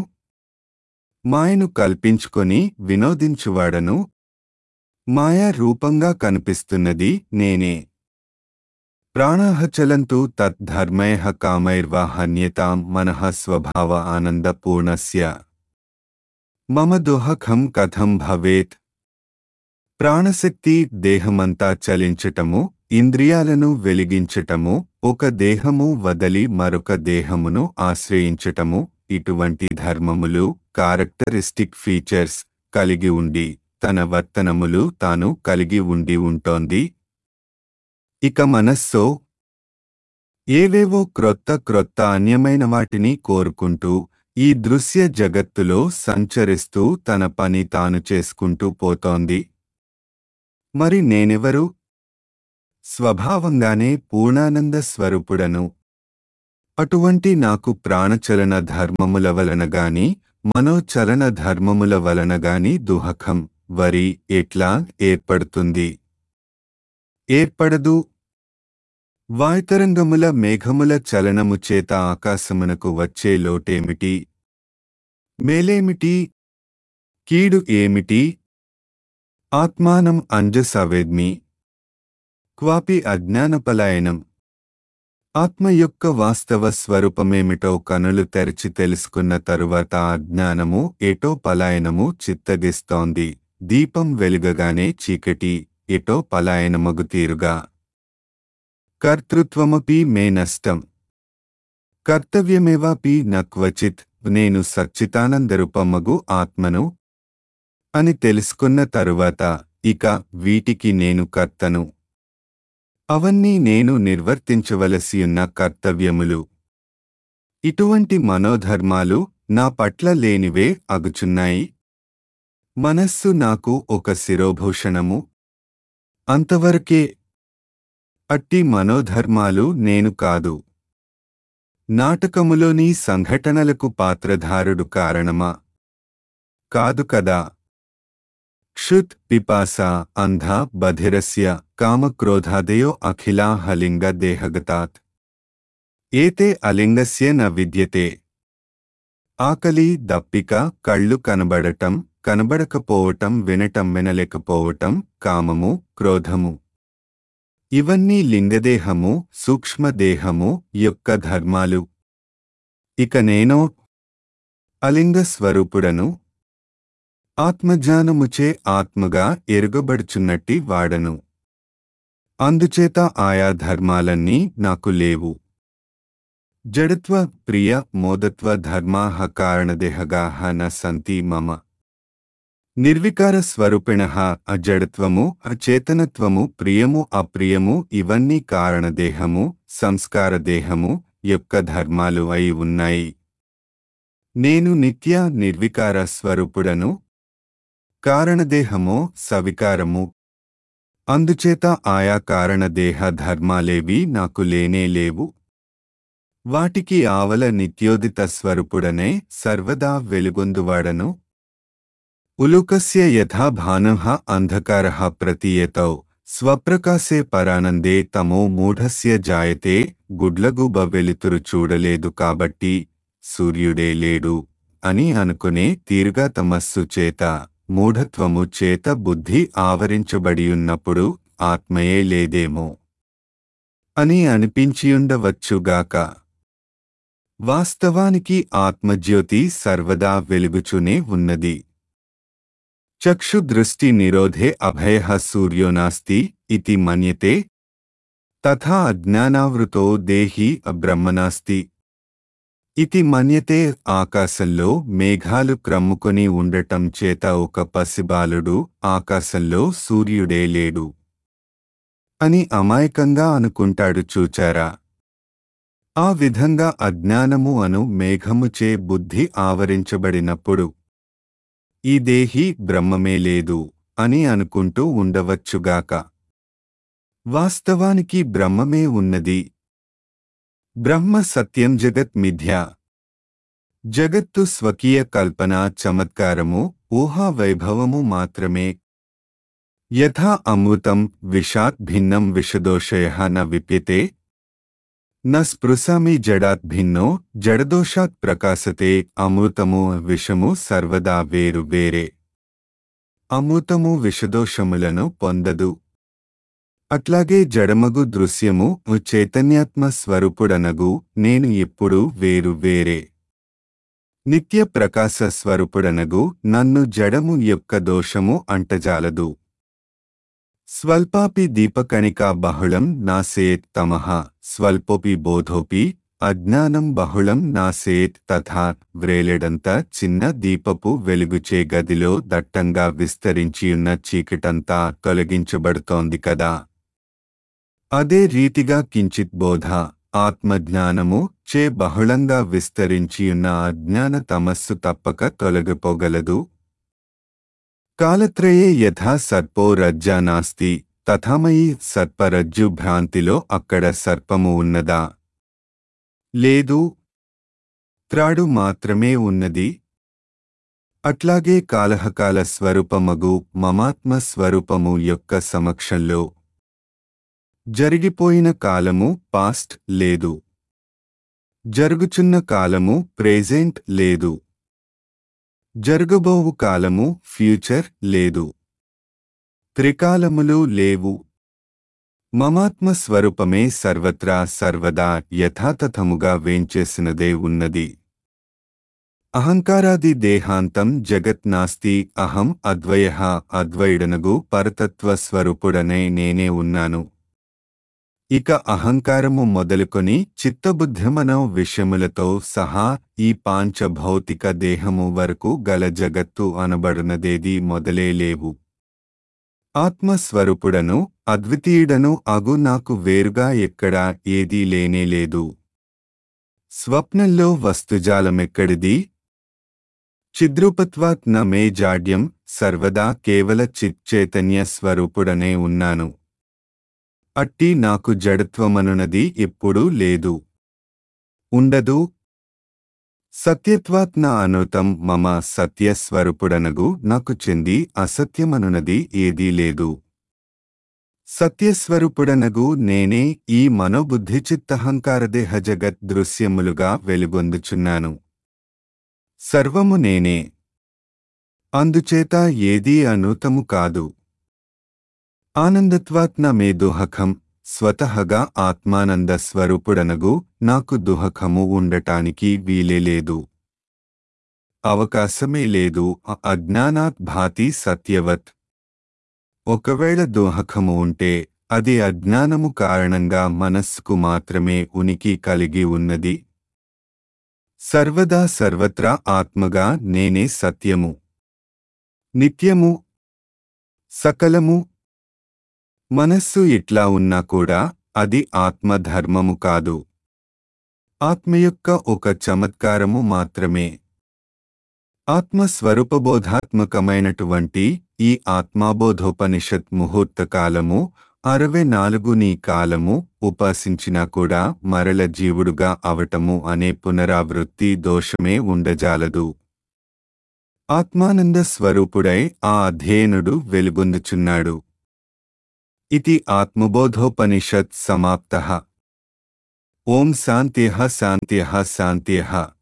మాయను కల్పించుకొని వినోదించువాడను. మాయా రూపంగా కనిపిస్తున్నది నేనే. ప్రాణః చలంతు తద్ధర్మైః కామైర్వా హన్యతాం మనః స్వభావ ఆనందపూర్ణస్య మమ దుఃఖం కథం భవేత్. ప్రాణశక్తి దేహమంతా చలించటము, ఇంద్రియాలను వెలిగించటము, ఒక దేహము వదలి మరొక దేహమును ఆశ్రయించటము, ఇటువంటి ధర్మములు క్యారెక్టరిస్టిక్ ఫీచర్స్ కలిగి ఉండి తన వర్తనములు తాను కలిగి ఉండి ఉంటోంది. ఇక మనస్సో ఏవేవో క్రొత్త క్రొత్త అన్యమైన వాటిని కోరుకుంటూ ఈ దృశ్య జగత్తులో సంచరిస్తూ తన పని తాను చేసుకుంటూ పోతోంది. మరి నేనెవరు? స్వభావంగానే పూర్ణానంద స్వరూపుడను. అటువంటి నాకు ప్రాణచలన ధర్మముల వలన గాని మనోచలన ధర్మముల వలన గాని దుఃఖం వరి ఎట్లా ఏర్పడుతుంది? ఏర్పడదు. వాయుతరంగముల మేఘముల చలనము చేత ఆకాశమునకు వచ్చే లోటేమిటి? మేలేమిటి? కీడు ఏమిటి? ఆత్మానం అంజసవేద్మి క్వాపి అజ్ఞానపలాయనం. ఆత్మ యొక్క వాస్తవ స్వరూపమేమిటో కనులు తెరచి తెలుసుకున్న తరువాత అజ్ఞానము ఎటో పలాయనము చిత్తగిస్తోంది. దీపం వెలుగగానే చీకటి ఎటో పలాయనమగు తీరుగా. కర్తృత్వమపి మే నష్టం కర్తవ్యమేవాపి న క్వచిత్. నేను సచ్చితానందరూపమగు ఆత్మను అని తెలుసుకున్న తరువాత ఇక వీటికి నేను కర్తను అవన్నీ నేను నిర్వర్తించవలసియున్న కర్తవ్యములు. ఇటువంటి మనోధర్మాలు నా పట్ల లేనివే అగుచున్నాయి. మనస్సు నాకు ఒక శిరోభూషణము. అంతవరకే. అట్టి మనోధర్మాలు నేను కాదు. నాటకములోని సంఘటనలకు పాత్రధారుడు కారణమా? కాదు కదా. క్షుత్ పిపాస అంధ బధిరస్య కామక్రోధాదయో అఖిలా హలింగ దేహగతాత్ ఏతే అలింగస్య న విద్యతే. ఆకలి, దప్పిక, కళ్ళు కనబడటం, కనబడకపోవటం, వినటం, వినలేకపోవటం, కామము, క్రోధము, ఇవన్నీ లింగదేహము, సూక్ష్మదేహము యొక్క ధర్మాలు. ఇక నేనో అలింగ స్వరూపుడను. ఆత్మజ్ఞానముచే ఆత్మగా ఎరుగబడుచున్నట్టి వాడను. అందుచేత ఆయా ధర్మాలన్నీ నాకు లేవు. జడత్వ ప్రియ మోదత్వ ధర్మాః కారణదేహగాః న సంతి మమ. నిర్వికార స్వరూపిణః అజడత్వము, అచేతనత్వము, ప్రియము, అప్రియము ఇవన్నీ కారణదేహము, సంస్కారదేహము యొక్క ధర్మాలు అయి ఉన్నాయి. నేను నిత్య నిర్వికార స్వరూపుడను. కారణదేహమో సవికారము. అందుచేత ఆయా కారణదేహ ధర్మాలేవి నాకు లేనే లేవు. వాటికి ఆవల నిత్యోదిత స్వరూపుడనే సర్వదా వెలుగొందువాడను. ఉలుకస్య యథా భానః అంధకారః ప్రతీయతౌ స్వప్రకాశే పరానందే తమో మూఢస్య జాయతే. గుడ్లగూబ వెలుతురు చూడలేదు కాబట్టి సూర్యుడే లేడు అని అనుకునే తీరుగా తమస్సు చేత, మూఢత్వము చేత బుద్ధి ఆవరించబడియున్నప్పుడు ఆత్మయే లేదేమో అని అనిపించియుండవచ్చుగాక. వాస్తవానికి ఆత్మజ్యోతి సర్వదా వెలుగుచునే ఉన్నది. చక్షుదృష్టి నిరోధే అభయః సూర్యో నాస్తి ఇతి మన్యతే. తథా అజ్ఞానావృతో దేహి బ్రహ్మనాస్తి ఇతి మన్యతే. ఆకాశంలో మేఘాలు క్రమ్ముకొని ఉండటం చేత ఒక పసిబాలుడు ఆకాశంలో సూర్యుడే లేడు అని అమాయకంగా అనుకుంటాడు చూచారా. ఆ విధంగా అజ్ఞానము అను మేఘముచే బుద్ధి ఆవరించబడినప్పుడు ఈ దేహి బ్రహ్మమే లేదు అని అనుకుంటూ ఉండవచ్చుగాక. వాస్తవానికి బ్రహ్మమే ఉన్నది. బ్రహ్మ సత్యం, జగత్ మిథ్య. జగత్తు స్వకీయ కల్పన, చమత్కారము, ఊహా వైభవము మాత్రమే. యథా అమృతం విషాత్ భిన్నం విషదోషయః న విప్యతే. న స్పృశామి జడాత్ భిన్నో జడదోషాత్ ప్రకాశతే. అమృతము విషము సర్వదా వేరు వేరే. అమృతము విషదోషములను పొందదు. అట్లాగే జడమగు దృశ్యము చైతన్యాత్మ స్వరూపుడనగు నేను ఎప్పుడూ వేరు వేరే. నిత్య ప్రకాశ స్వరూపుడనగు నన్ను జడము యొక్క దోషము అంటజాలదు. స్వల్పాపి దీపకణికా బహుళం నాసేత్ తమః స్వల్పోపి బోధోపి అజ్ఞానం బహుళం నాసేత్ తథా. వ్రేలెడంత చిన్న దీపపు వెలుగుచే గదిలో దట్టంగా విస్తరించియున్న చీకటంతా తొలగించబడుతోంది కదా. అదే రీతిగా కించిత్ బోధ ఆత్మజ్ఞానము చే బహుళంగా విస్తరించియున్న అజ్ఞాన తమస్సు తప్పక తొలగిపోగలదు. కాలత్రయే యథా సర్పో రజ్జా నాస్తి తథామయి. సర్పరజ్జు భ్రాంతిలో అక్కడ సర్పము ఉన్నదా? లేదు. త్రాడు మాత్రమే ఉన్నది. అట్లాగే కాలహకాల స్వరూపమగు మమాత్మ స్వరూపము యొక్క సమక్షంలో జరిగిపోయిన కాలము పాస్ట్ లేదు. జరుగుచున్న కాలము ప్రెజెంట్ లేదు. జరగబోవు కాలము ఫ్యూచర్ లేదు. త్రికాలములు లేవు. మమాత్మ స్వరూపమే సర్వత్రా సర్వదా యథాతథముగా వేంచేసినదే ఉన్నది. అహంకారాది దేహాంతం జగత్ నాస్తి. అహం అద్వయః. అద్వయుడనగు పరతత్వ స్వరూపుడనే నేనే ఉన్నాను. ఇక అహంకారము మొదలుకొని చిత్తబుద్ధిమనో విషయములతో సహా ఈ పాంచభౌతిక దేహము వరకు గల జగత్తు అనబడునదేది మొదలే లేవు. ఆత్మస్వరూపుడను అద్వితీయుడను అగు నాకు వేరుగా ఎక్కడా ఏదీ లేనేలేదు. స్వప్నంలో వస్తుజాలమెక్కడిది? చిద్రూపత్వాత్ న మే జాడ్యం, సర్వదా కేవల చిచ్చైతన్య స్వరూపుడనే ఉన్నాను. అట్టి నాకు జడత్వమనునది ఎప్పుడూ లేదు, ఉండదు. సత్యత్వాత్ న అనృతం మమ, సత్యస్వరూపుడనగు నాకు చెంది అసత్యమనునది ఏదీ లేదు. సత్యస్వరూపుడనగు నేనే ఈ మనోబుద్ధిచిత్తహంకారదేహ జగత్ దృశ్యములుగా వెలుగొందుచున్నాను. సర్వము నేనే, అందుచేత ఏదీ అనూతము కాదు. ఆనందత్వాత్ న మే దుహకం, స్వతహగా ఆత్మానంద స్వరూపుడనగు నాకు దుహకము ఉండటానికి వీలే లేదు, అవకాశమే లేదు. అజ్ఞానాత్ భాతి సత్యవత్. ఒకవేళ దుహకము ఉంటే అది అజ్ఞానము కారణంగా మనస్సుకు మాత్రమే ఉనికి కలిగి ఉన్నది. సర్వదా సర్వత్రా ఆత్మగా నేనే సత్యము, నిత్యము, సకలము. మనస్సు ఇట్లా ఉన్నా కూడా అది ఆత్మధర్మము కాదు, ఆత్మ యొక్క ఒక చమత్కారము మాత్రమే. ఆత్మస్వరూపబోధాత్మకమైనటువంటి ఈ ఆత్మాబోధోపనిషత్ ముహూర్తకాలము అరవై నాలుగు నీ కాలము ఉపాసించినా కూడా మరల జీవుడుగా అవటము అనే పునరావృత్తి దోషమే ఉండజాలదు. ఆత్మానంద స్వరూపుడై ఆ అధ్యయనుడు వెలుగొందుచున్నాడు. ఇది ఆత్మబోధోపనిషత్ సమాప్తః. ఓం శాంత్యః శాంత్యః శాంత్యః.